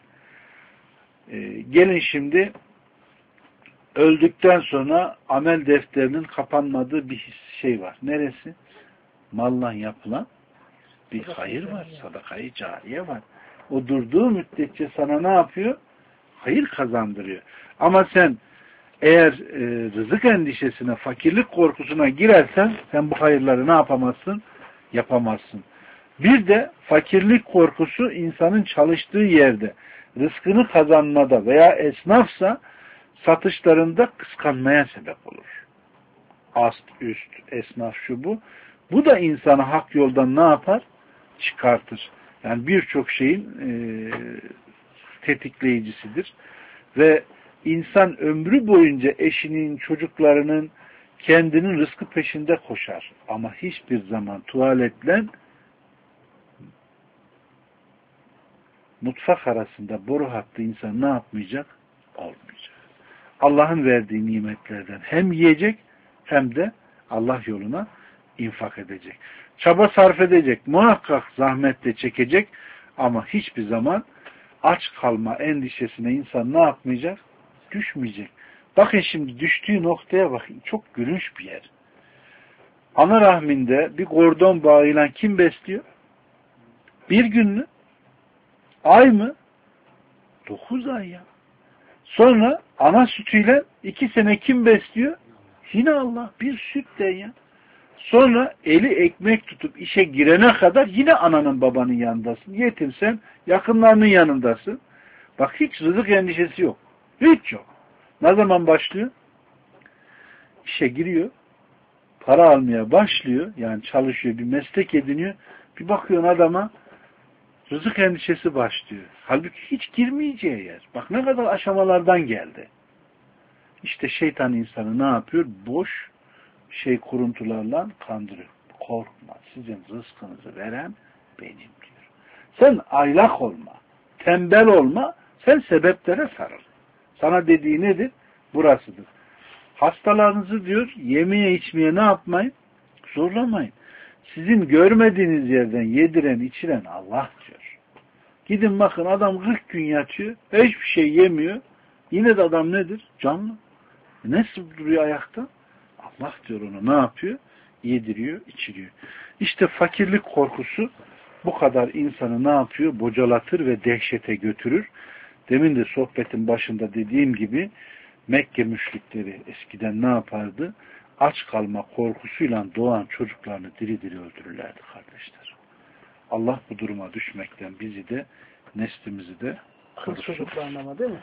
Gelin şimdi öldükten sonra amel defterinin kapanmadığı bir şey var. Neresi? Malla yapılan bir hayır var. Sadakayı cariye var. O durduğu müddetçe sana ne yapıyor? Hayır kazandırıyor. Ama sen eğer rızık endişesine, fakirlik korkusuna girersen sen bu hayırları ne yapamazsın? Yapamazsın. Bir de fakirlik korkusu insanın çalıştığı yerde rızkını kazanmada veya esnafsa satışlarında kıskanmaya sebep olur. Ast, üst, esnaf şu bu. Bu da insanı hak yoldan ne yapar? Çıkartır. Yani birçok şeyin tetikleyicisidir. Ve insan ömrü boyunca eşinin, çocuklarının, kendinin rızkı peşinde koşar. Ama hiçbir zaman tuvaletle mutfak arasında boru hattı insan ne yapmayacak? Olmayacak. Allah'ın verdiği nimetlerden hem yiyecek hem de Allah yoluna infak edecek. Çaba sarf edecek. Muhakkak zahmetle çekecek ama hiçbir zaman aç kalma endişesine insan ne yapmayacak? Düşmeyecek. Bakın şimdi düştüğü noktaya bakın. Çok gülünç bir yer. Ana rahminde bir kordon bağıyla kim besliyor? Bir gün mü? Ay mı? 9 ay ya. Sonra ana sütüyle 2 sene kim besliyor? Yine Allah. Bir sütten ya. Sonra eli ekmek tutup işe girene kadar yine ananın babanın yanındasın. Yetimsen yakınlarının yanındasın. Bak hiç rızık endişesi yok. Hiç yok. Ne zaman başlıyor? İşe giriyor. Para almaya başlıyor. Yani çalışıyor, bir meslek ediniyor. Bir bakıyorsun adama rızık endişesi başlıyor. Halbuki hiç girmeyeceği yer. Bak ne kadar aşamalardan geldi. İşte şeytan insanı ne yapıyor? Boş kuruntularla kandırıyor. Korkma. Sizin rızkınızı veren benim diyor. Sen aylak olma. Tembel olma. Sen sebeplere sarıl. Sana dediği nedir? Burasıdır. Hastalarınızı diyor yemeye içmeye ne yapmayın? Zorlamayın. Sizin görmediğiniz yerden yediren içiren Allah diyor. Gidin bakın adam 40 gün yatıyor. Hiçbir şey yemiyor. Yine de adam nedir? Canlı. Nasıl duruyor ayakta? Allah diyor onu ne yapıyor? Yediriyor, içiriyor. İşte fakirlik korkusu bu kadar insanı ne yapıyor? Bocalatır ve dehşete götürür. Demin de sohbetin başında dediğim gibi Mekke müşrikleri eskiden ne yapardı? Aç kalma korkusuyla doğan çocuklarını diri diri öldürürlerdi kardeşler. Allah bu duruma düşmekten bizi de neslimizi de Kız çocuklarına ama değil mi?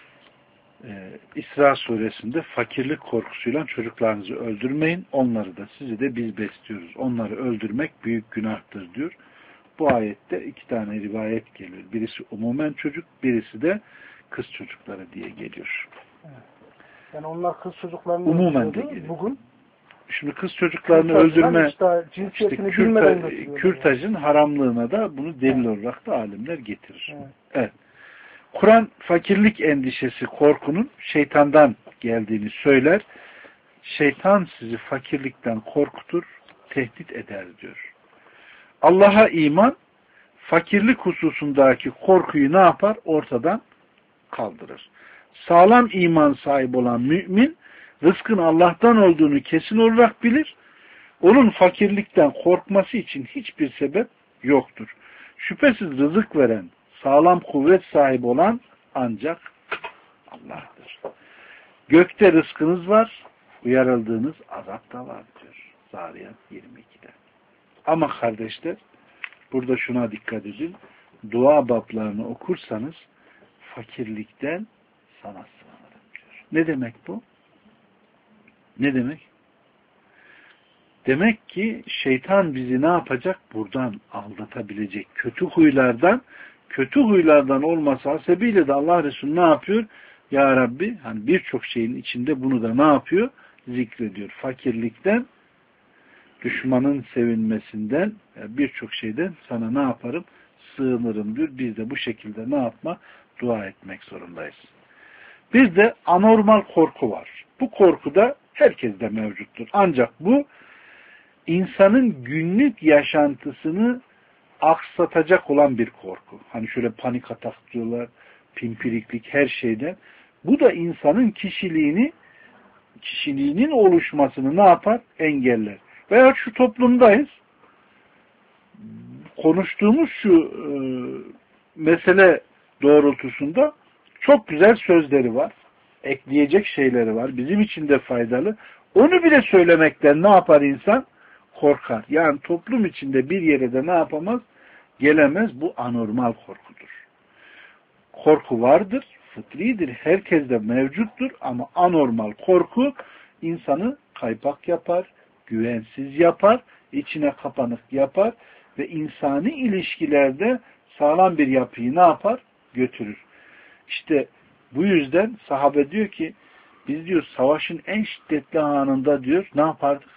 İsra suresinde fakirlik korkusuyla çocuklarınızı öldürmeyin. Onları da sizi de biz besliyoruz. Onları öldürmek büyük günahtır diyor. Bu ayette 2 tane rivayet geliyor. Birisi umumen çocuk, birisi de kız çocukları diye geliyor. Evet. Yani onlar kız çocuklarını umumen de geliyor. Bugün şimdi kız çocuklarını öldürme işte kürtajın haramlığına da bunu delil olarak da alimler getirir. Evet. Evet. Kur'an fakirlik endişesi, korkunun şeytandan geldiğini söyler. Şeytan sizi fakirlikten korkutur, tehdit eder diyor. Allah'a iman, fakirlik hususundaki korkuyu ne yapar? Ortadan kaldırır. Sağlam iman sahibi olan mümin, rızkın Allah'tan olduğunu kesin olarak bilir. Onun fakirlikten korkması için hiçbir sebep yoktur. Şüphesiz rızık veren, sağlam kuvvet sahibi olan ancak Allah'tır. Gökte rızkınız var, uyarıldığınız azap da var diyor. Zariyat 22'de. Ama kardeşler, burada şuna dikkat edin. Dua bablarını okursanız fakirlikten sana sığınırım diyor. Ne demek bu? Ne demek? Demek ki şeytan bizi ne yapacak? Buradan aldatabilecek. Kötü huylardan olması hasebiyle de Allah Resulü ne yapıyor? Ya Rabbi, hani birçok şeyin içinde bunu da ne yapıyor? Zikrediyor. Fakirlikten, düşmanın sevinmesinden, birçok şeyden sana ne yaparım? Sığınırım diyor. Biz de bu şekilde ne yapma? Dua etmek zorundayız. Bir de anormal korku var. Bu korku da herkeste mevcuttur. Ancak bu insanın günlük yaşantısını aksatacak olan bir korku. Hani şöyle panik atak diyorlar, pimpiriklik her şeyden. Bu da insanın kişiliğinin oluşmasını ne yapar? Engeller. Veya şu toplumdayız. Konuştuğumuz şu mesele doğrultusunda çok güzel sözleri var. Ekleyecek şeyleri var. Bizim için de faydalı. Onu bile söylemekten ne yapar insan? Korkar. Yani toplum içinde bir yere de ne yapamaz? Gelemez. Bu anormal korkudur. Korku vardır, fıtridir, herkeste mevcuttur ama anormal korku insanı kaypak yapar, güvensiz yapar, içine kapanık yapar ve insani ilişkilerde sağlam bir yapıyı ne yapar? Götürür. İşte bu yüzden sahabe diyor ki biz diyor savaşın en şiddetli anında diyor ne yapardık?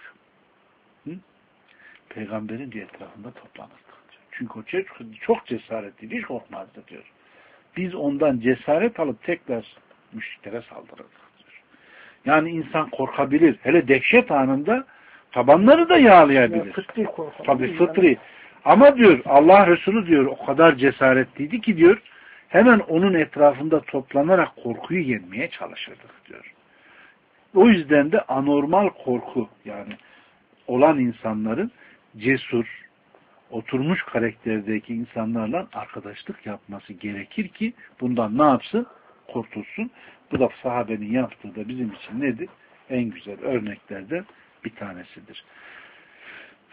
Peygamberin diye etrafında toplanırdık. Çünkü o çok cesaretli, hiç korkmazdı diyor. Biz ondan cesaret alıp tekrar müşriklere saldırırdık diyor. Yani insan korkabilir. Hele dehşet anında tabanları da yağlayabilir. Fıtri korku. Tabii fıtri. Ama diyor Allah Resulü diyor o kadar cesaretliydi ki diyor hemen onun etrafında toplanarak korkuyu yenmeye çalışırdık diyor. O yüzden de anormal korku yani olan insanların cesur, oturmuş karakterdeki insanlarla arkadaşlık yapması gerekir ki bundan ne yapsın? Kurtulsun. Bu da sahabenin yaptığı da bizim için nedir? En güzel örneklerden bir tanesidir.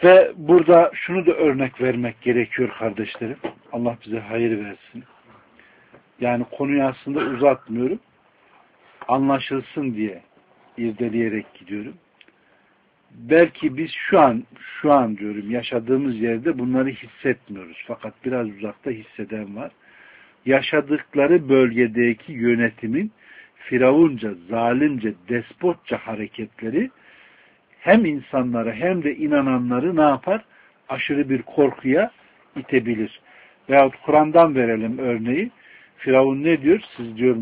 Ve burada şunu da örnek vermek gerekiyor kardeşlerim. Allah bize hayır versin. Yani konuyu aslında uzatmıyorum. Anlaşılsın diye irdeleyerek gidiyorum. Belki biz şu an diyorum yaşadığımız yerde bunları hissetmiyoruz. Fakat biraz uzakta hisseden var. Yaşadıkları bölgedeki yönetimin firavunca, zalimce, despotça hareketleri hem insanları hem de inananları ne yapar? Aşırı bir korkuya itebilir. Veyahut Kur'an'dan verelim örneği. Firavun ne diyor? Siz diyor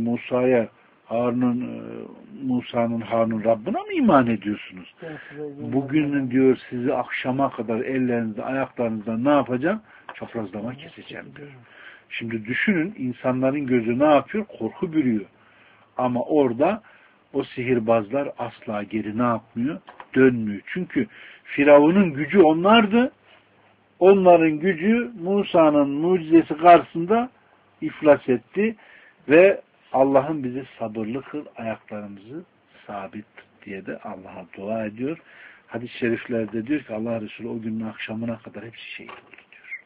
Musa'nın Harun Rabbına mı iman ediyorsunuz? Bugün diyor sizi akşama kadar ellerinizde ayaklarınızdan ne yapacağım? Çaprazlama keseceğim diyor. Şimdi düşünün insanların gözü ne yapıyor? Korku bürüyor. Ama orada o sihirbazlar asla geri ne yapmıyor? Dönmüyor. Çünkü Firavun'un gücü onlardı. Onların gücü Musa'nın mucizesi karşısında iflas etti ve Allah'ın bizi sabırlı kıl, ayaklarımızı sabit tut diye de Allah'a dua ediyor. Hadis-i şeriflerde diyor ki Allah Resulü o günün akşamına kadar hepsi şehit oldu diyor.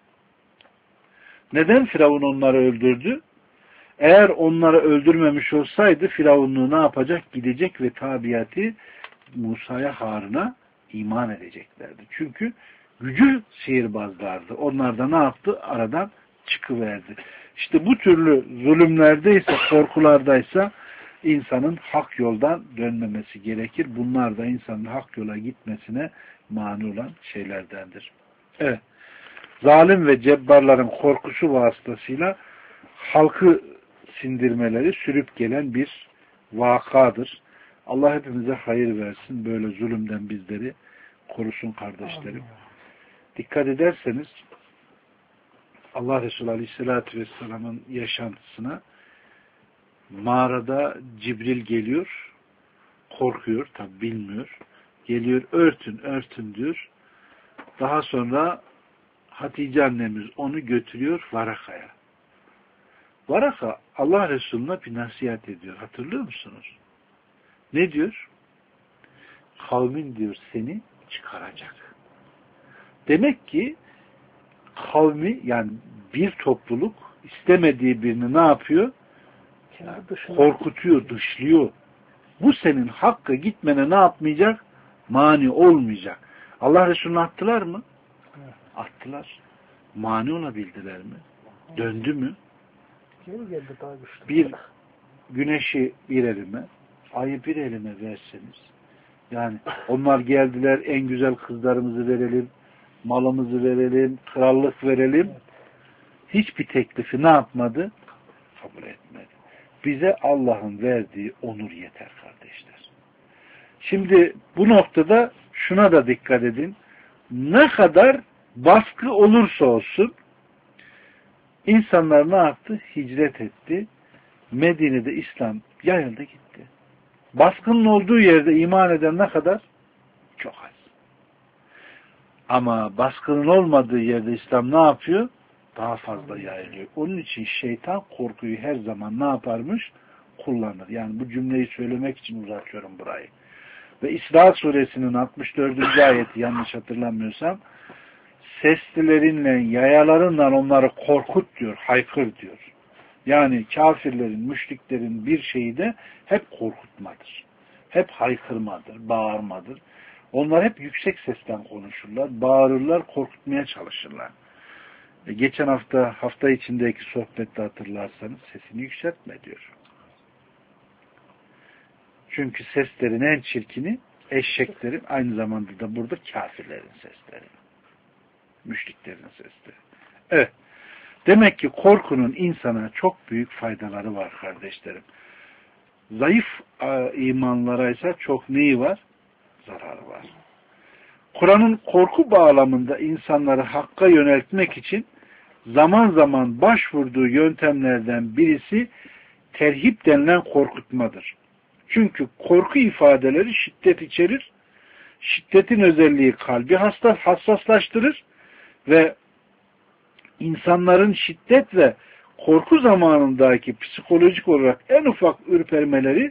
Neden Firavun onları öldürdü? Eğer onları öldürmemiş olsaydı Firavunluğu ne yapacak? Gidecek ve tabiatı Musa'ya, Harun'a iman edeceklerdi. Çünkü gücü sihirbazlardı. Onlar da ne yaptı? Aradan çıkıverdi. İşte bu türlü zulümlerdeyse, korkulardaysa insanın hak yoldan dönmemesi gerekir. Bunlar da insanın hak yola gitmesine mani olan şeylerdendir. Evet. Zalim ve cebbarların korkusu vasıtasıyla halkı sindirmeleri sürüp gelen bir vakadır. Allah hepimize hayır versin. Böyle zulümden bizleri korusun kardeşlerim. Dikkat ederseniz Allah Resulü Aleyhisselatü Vesselam'ın yaşantısına mağarada Cibril geliyor, korkuyor, tabi bilmiyor. Geliyor, örtün diyor. Daha sonra Hatice annemiz onu götürüyor Varaka'ya. Varaka Allah Resulü'ne bir nasihat ediyor. Hatırlıyor musunuz? Ne diyor? Kavmin diyor seni çıkaracak. Demek ki kavmi yani bir topluluk istemediği birini ne yapıyor? Korkutuyor, dışlıyor. Bu senin hakkı gitmene ne yapmayacak? Mani olmayacak. Allah Resulü'nü attılar mı? Evet. Attılar. Mani olabildiler mi? Döndü mü? Bir güneşi bir elime, ayı bir elime verseniz, yani onlar geldiler en güzel kızlarımızı verelim, malımızı verelim, krallık verelim. Hiçbir teklifi ne yapmadı? Kabul etmedi. Bize Allah'ın verdiği onur yeter kardeşler. Şimdi bu noktada şuna da dikkat edin. Ne kadar baskı olursa olsun insanlar ne yaptı? Hicret etti. Medine'de İslam yayıldı gitti. Baskının olduğu yerde iman eden ne kadar? Çok az. Ama baskının olmadığı yerde İslam ne yapıyor? Daha fazla yayılıyor. Onun için şeytan korkuyu her zaman ne yaparmış? Kullanır. Yani bu cümleyi söylemek için uzatıyorum burayı. Ve İsra suresinin 64. ayeti yanlış hatırlamıyorsam seslilerinle, yayalarınla onları korkut diyor, haykır diyor. Yani kafirlerin, müşriklerin bir şeyi de hep korkutmadır. Hep haykırmadır, bağırmadır. Onlar hep yüksek sesten konuşurlar, bağırırlar, korkutmaya çalışırlar. Geçen hafta içindeki sohbette hatırlarsanız sesini yükseltme diyor. Çünkü seslerin en çirkini eşeklerin, aynı zamanda da burada kafirlerin sesleri. Müşriklerin sesleri. Evet. Demek ki korkunun insana çok büyük faydaları var kardeşlerim. Zayıf imanlara ise çok neyi var? Zararı var. Kur'an'ın korku bağlamında insanları hakka yöneltmek için zaman zaman başvurduğu yöntemlerden birisi terhip denilen korkutmadır. Çünkü korku ifadeleri şiddet içerir. Şiddetin özelliği kalbi hassaslaştırır ve insanların şiddet ve korku zamanındaki psikolojik olarak en ufak ürpermeleri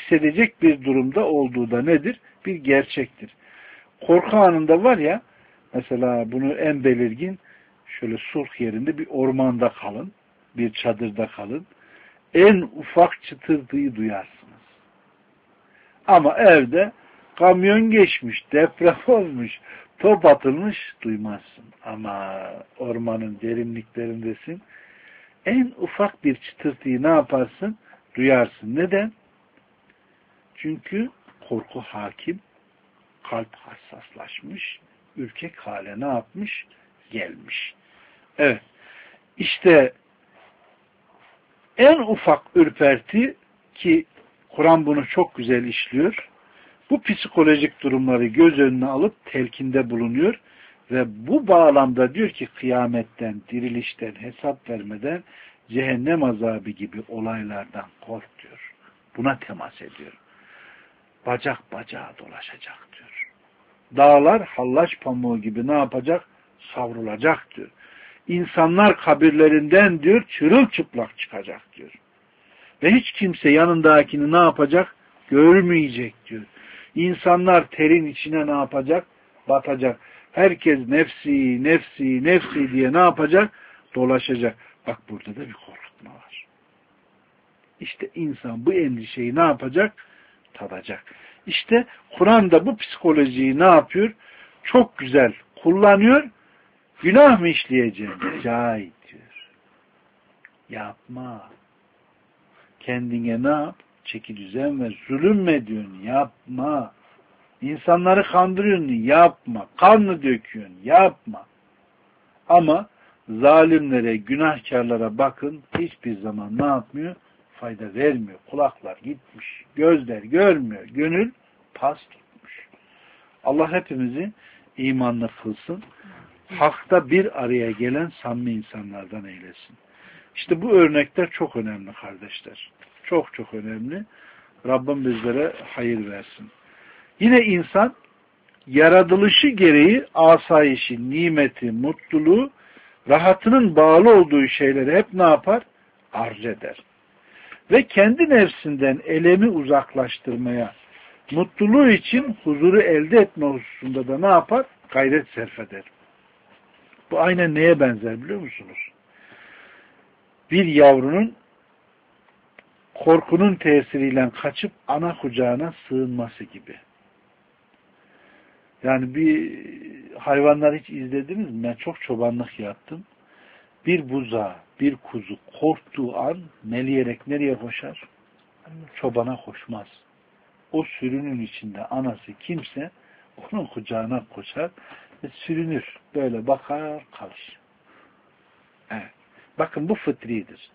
hissedecek bir durumda olduğu da nedir? Bir gerçektir. Korku anında var ya, Mesela bunu en belirgin şöyle sulh yerinde bir ormanda kalın, bir çadırda kalın. En ufak çıtırtıyı duyarsınız. Ama evde kamyon geçmiş, deprem olmuş, top atılmış duymazsın. Ama ormanın derinliklerindesin. En ufak bir çıtırtıyı ne yaparsın? Duyarsın. Neden? Çünkü korku hakim, kalp hassaslaşmış, ürkek hale ne yapmış? Gelmiş. Evet. İşte en ufak ürperti ki Kur'an bunu çok güzel işliyor. Bu psikolojik durumları göz önüne alıp telkinde bulunuyor ve bu bağlamda diyor ki kıyametten, dirilişten, hesap vermeden cehennem azabı gibi olaylardan kork diyor. Buna temas ediyor. Bacak bacağa dolaşacak diyor. Dağlar hallaç pamuğu gibi ne yapacak? Savrulacak diyor. İnsanlar kabirlerinden diyor çırılçıplak çıkacak diyor. Ve hiç kimse yanındakini ne yapacak? Görmeyecek diyor. İnsanlar terin içine ne yapacak? Batacak. Herkes nefsi, nefsi, nefsi diye ne yapacak? Dolaşacak. Bak burada da bir korkutma var. İşte insan bu endişeyi ne yapacak? Tadacak. İşte Kur'an da bu psikolojiyi ne yapıyor? Çok güzel kullanıyor. Günah mı işleyeceğim? Cahit diyor. Yapma. Kendine ne yap? Çeki düzen ve zulüm diyorsun? Yapma. İnsanları kandırıyorsun? Yapma. Kanını döküyorsun? Yapma. Ama zalimlere, günahkarlara bakın hiçbir zaman ne yapmıyor? Fayda vermiyor. Kulaklar gitmiş. Gözler görmüyor. Gönül pas tutmuş. Allah hepimizi imanlı kılsın. Hakta bir araya gelen samimi insanlardan eylesin. İşte bu örnekler çok önemli kardeşler. Çok çok önemli. Rabbim bizlere hayır versin. Yine insan yaratılışı gereği asayişi, nimeti, mutluluğu, rahatının bağlı olduğu şeyleri hep ne yapar? Arz eder. Ve kendi nefsinden elemi uzaklaştırmaya, mutluluğu için huzuru elde etme hususunda da ne yapar? Gayret sarf eder. Bu aynen neye benzer biliyor musunuz? Bir yavrunun korkunun tesiriyle kaçıp ana kucağına sığınması gibi. Yani bir hayvanlar hiç izlediniz mi? Ben çok çobanlık yaptım. Bir buzağı, bir kuzu korktuğu an meleyerek nereye koşar? Çobana koşmaz. O sürünün içinde anası kimse onun kucağına koşar ve sürünür. Böyle bakar kalır. Evet. Bakın bu fıtridir.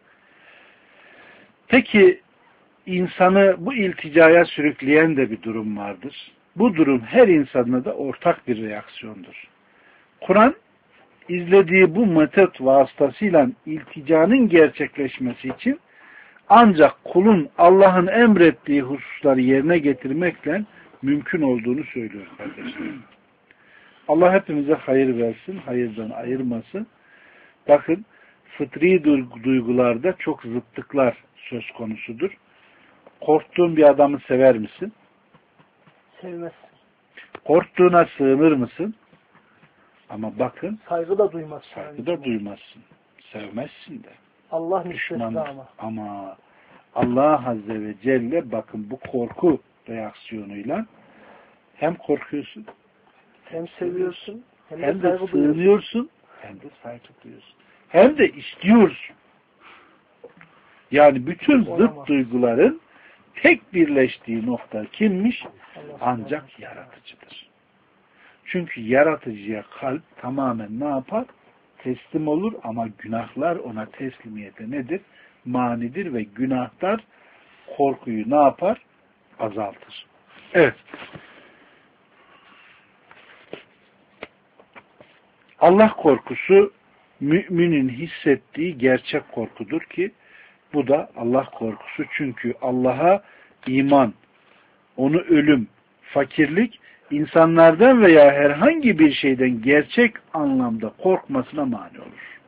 Peki insanı bu ilticaya sürükleyen de bir durum vardır. Bu durum her insanla da ortak bir reaksiyondur. Kur'an izlediği bu metot vasıtasıyla ilticanın gerçekleşmesi için ancak kulun Allah'ın emrettiği hususları yerine getirmekle mümkün olduğunu söylüyor kardeşlerim. Allah hepimize hayır versin, hayırdan ayırmasın. Bakın fıtri duygularda çok zıtlıklar söz konusudur. Korktuğun bir adamı sever misin? Sevmezsin. Korktuğuna sığınır mısın? Ama bakın Saygı da duymazsın. saygı da duymazsın. Sevmezsin de. Allah müstesna ama Allah Azze ve Celle bakın bu korku reaksiyonuyla hem korkuyorsun hem seviyorsun hem de sığınıyorsun hem de saygı duyuyorsun. Hem de istiyorsun. Yani bütün zıt duyguların tek birleştiği nokta kimmiş? Ancak yaratıcıdır. Çünkü yaratıcıya kalp tamamen ne yapar? Teslim olur ama günahlar ona teslimiyete nedir? Manidir ve günahlar korkuyu ne yapar? Azaltır. Evet. Allah korkusu müminin hissettiği gerçek korkudur ki bu da Allah korkusu. Çünkü Allah'a iman, onu ölüm, fakirlik, insanlardan veya herhangi bir şeyden gerçek anlamda korkmasına mani olur.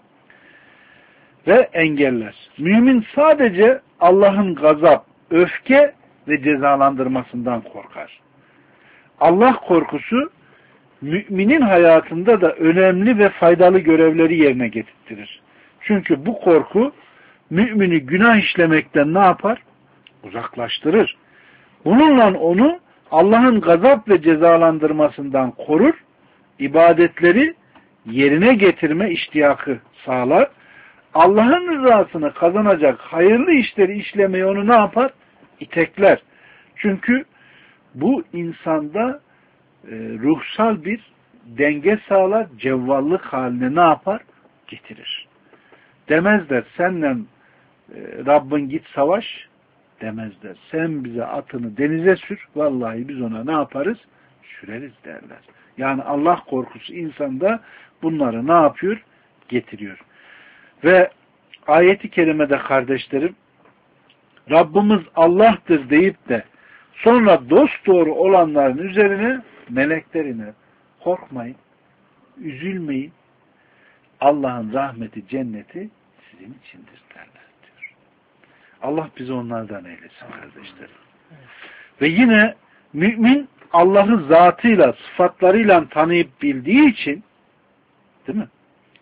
Ve engeller. Mümin sadece Allah'ın gazap, öfke ve cezalandırmasından korkar. Allah korkusu müminin hayatında da önemli ve faydalı görevleri yerine getirtirir. Çünkü bu korku mümini günah işlemekten ne yapar? Uzaklaştırır. Bununla onu Allah'ın gazap ve cezalandırmasından korur, ibadetleri yerine getirme iştiyakı sağlar. Allah'ın rızasını kazanacak hayırlı işleri işlemeye onu ne yapar? İtekler. Çünkü bu insanda ruhsal bir denge sağlar, cevvallık haline ne yapar? Getirir. Demezler senle Rabbin git savaş demezler. Sen bize atını denize sür, vallahi biz ona ne yaparız? Süreriz derler. Yani Allah korkusu insanda bunları ne yapıyor? Getiriyor. Ve ayeti kerimede kardeşlerim, Rabbimiz Allah'tır deyip de sonra dosdoğru olanların üzerine meleklerine korkmayın, üzülmeyin, Allah'ın rahmeti, cenneti sizin içindir derler diyor. Allah bizi onlardan eylesin kardeşlerim. Ve yine mümin Allah'ı zatıyla, sıfatlarıyla tanıyıp bildiği için, değil mi?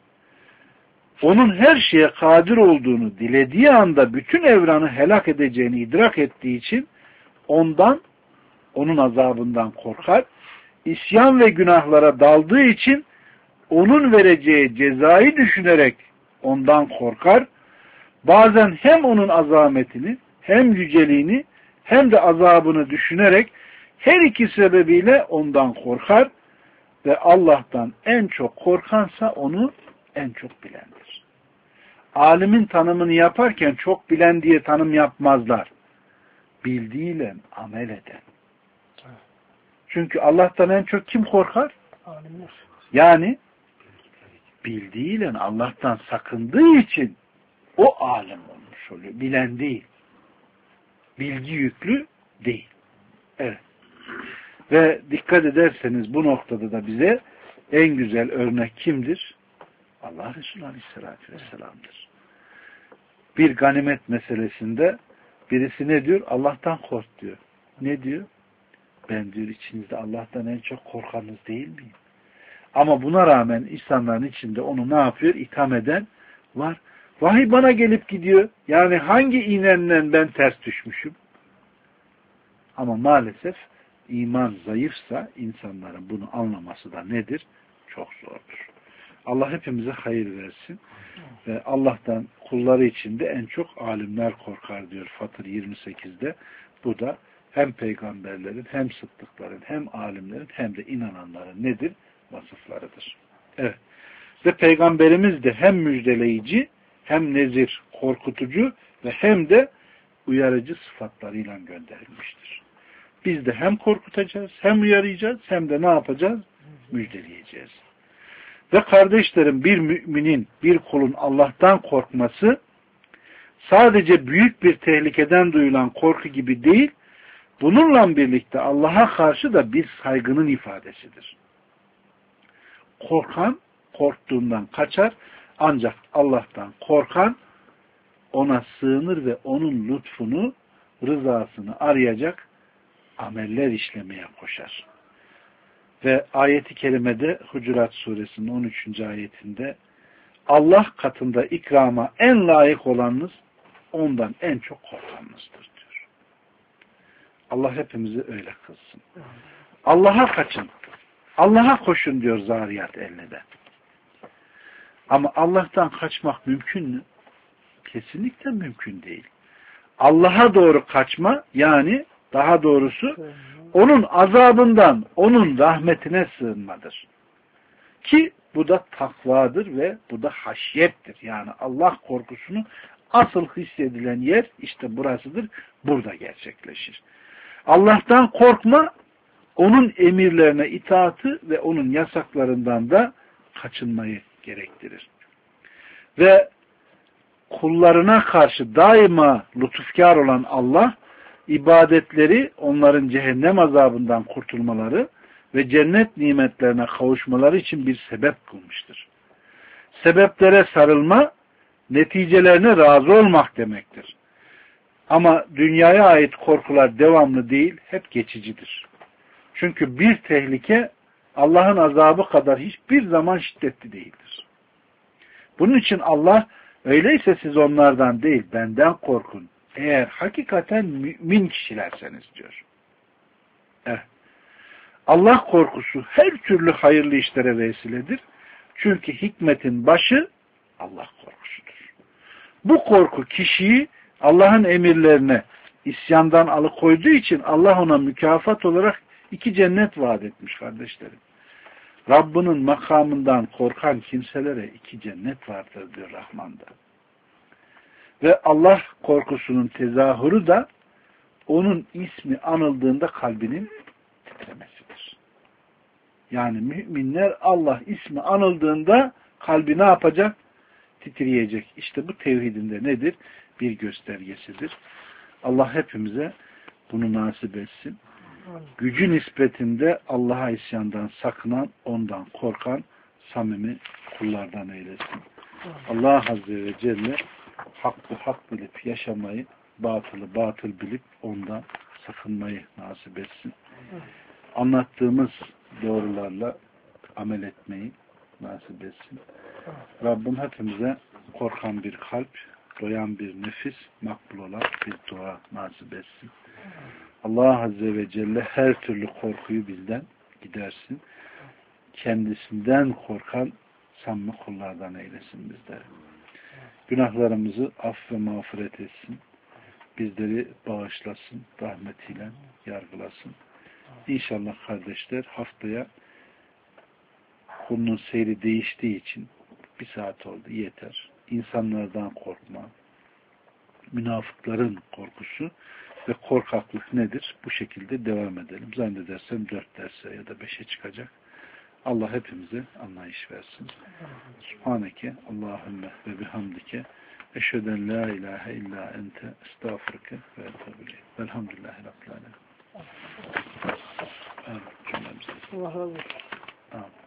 Onun her şeye kadir olduğunu dilediği anda bütün evranı helak edeceğini idrak ettiği için ondan, onun azabından korkar. İsyan ve günahlara daldığı için onun vereceği cezayı düşünerek ondan korkar. Bazen hem onun azametini, hem yüceliğini, hem de azabını düşünerek her iki sebebiyle ondan korkar ve Allah'tan en çok korkansa onu en çok bilendir. Alimin tanımını yaparken çok bilen diye tanım yapmazlar. Bildiğiyle amel eden. Çünkü Allah'tan en çok kim korkar? Alimler. Yani bildiğiyle Allah'tan sakındığı için o alim olmuş oluyor. Bilen değil. Bilgi yüklü değil. Evet. Ve dikkat ederseniz bu noktada da bize en güzel örnek kimdir? Allah Resulü Aleyhisselatü Vesselam'dır. Bir ganimet meselesinde birisi ne diyor? Allah'tan kork diyor. Ne diyor? Ben diyor içinizde Allah'tan en çok korkanınız değil miyim? Ama buna rağmen insanların içinde onu ne yapıyor? İtham eden var. Vahiy bana gelip gidiyor. Yani hangi iğnenden ben ters düşmüşüm? Ama maalesef iman zayıfsa insanların bunu anlaması da nedir? Çok zordur. Allah hepimize hayır versin. Ve Allah'tan kulları içinde en çok alimler korkar diyor Fatır 28'de. Bu da hem peygamberlerin, hem sıddıkların, hem alimlerin, hem de inananların nedir? Vasıflarıdır. Evet. Ve peygamberimiz de hem müjdeleyici, hem nezir, korkutucu ve hem de uyarıcı sıfatlarıyla gönderilmiştir. Biz de hem korkutacağız, hem uyarayacağız, hem de ne yapacağız? Müjdeleyeceğiz. Ve kardeşlerim, bir müminin, bir kulun Allah'tan korkması sadece büyük bir tehlikeden duyulan korku gibi değil, bununla birlikte Allah'a karşı da bir saygının ifadesidir. Korkan, korktuğundan kaçar, ancak Allah'tan korkan ona sığınır ve onun lütfunu, rızasını arayacak ameller işlemeye koşar. Ve ayeti kerimede Hucurat suresinin 13. ayetinde Allah katında ikrama en layık olanınız ondan en çok korkanınızdır diyor. Allah hepimizi öyle kılsın. Allah'a kaçın. Allah'a koşun diyor Zariyat 50'de. Ama Allah'tan kaçmak mümkün mü? Kesinlikle mümkün değil. Allah'a doğru kaçma, yani daha doğrusu onun azabından, onun rahmetine sığınmadır. Ki bu da takvadır ve bu da haşyettir. Yani Allah korkusunu asıl hissedilen yer işte burasıdır. Burada gerçekleşir. Allah'tan korkma, onun emirlerine itaatı ve onun yasaklarından da kaçınmayı gerektirir. Ve kullarına karşı daima lütufkar olan Allah, ibadetleri onların cehennem azabından kurtulmaları ve cennet nimetlerine kavuşmaları için bir sebep kılmıştır. Sebeplere sarılma, neticelerine razı olmak demektir. Ama dünyaya ait korkular devamlı değil, hep geçicidir. Çünkü bir tehlike Allah'ın azabı kadar hiçbir zaman şiddetli değildir. Bunun için Allah, öyleyse siz onlardan değil benden korkun. Eğer hakikaten mümin kişilerseniz diyor. Evet. Allah korkusu her türlü hayırlı işlere vesiledir. Çünkü hikmetin başı Allah korkusudur. Bu korku kişiyi Allah'ın emirlerine isyandan alıkoyduğu için Allah ona mükafat olarak 2 cennet vaat etmiş kardeşlerim. Rabbinin makamından korkan kimselere 2 cennet vardır diyor Rahman'da. Ve Allah korkusunun tezahürü da onun ismi anıldığında kalbinin titremesidir. Yani müminler Allah ismi anıldığında kalbi ne yapacak? Titreyecek. İşte bu tevhidinde nedir? Bir göstergesidir. Allah hepimize bunu nasip etsin. Gücü nispetinde Allah'a isyandan sakınan, ondan korkan samimi kullardan eylesin. Allah Azze ve Celle hakkı hak bilip yaşamayı, batılı batıl bilip ondan sakınmayı nasip etsin. Anlattığımız doğrularla amel etmeyi nasip etsin. Rabbim hepimize korkan bir kalp, doyan bir nefis, makbul olan bir dua nasip etsin. Allah Azze ve Celle her türlü korkuyu bizden gidersin. Kendisinden korkan samimi kullardan eylesin bizleri. Günahlarımızı aff ve mağfiret etsin. Bizleri bağışlasın, rahmetiyle yargılasın. İnşallah kardeşler haftaya konunun seyri değiştiği için 1 saat oldu yeter. İnsanlardan korkma, münafıkların korkusu ve korkaklık nedir? Bu şekilde devam edelim. Zannedersem 4 derse ya da 5'e çıkacak. Allah hepimize anlayış versin. Subhaneke Allahümme ve bihamdike eşheden la ilahe illa ente estağfurke ve etûbü velhamdülillahi rabbil alemin. Amin. Allah razı olsun. Amin.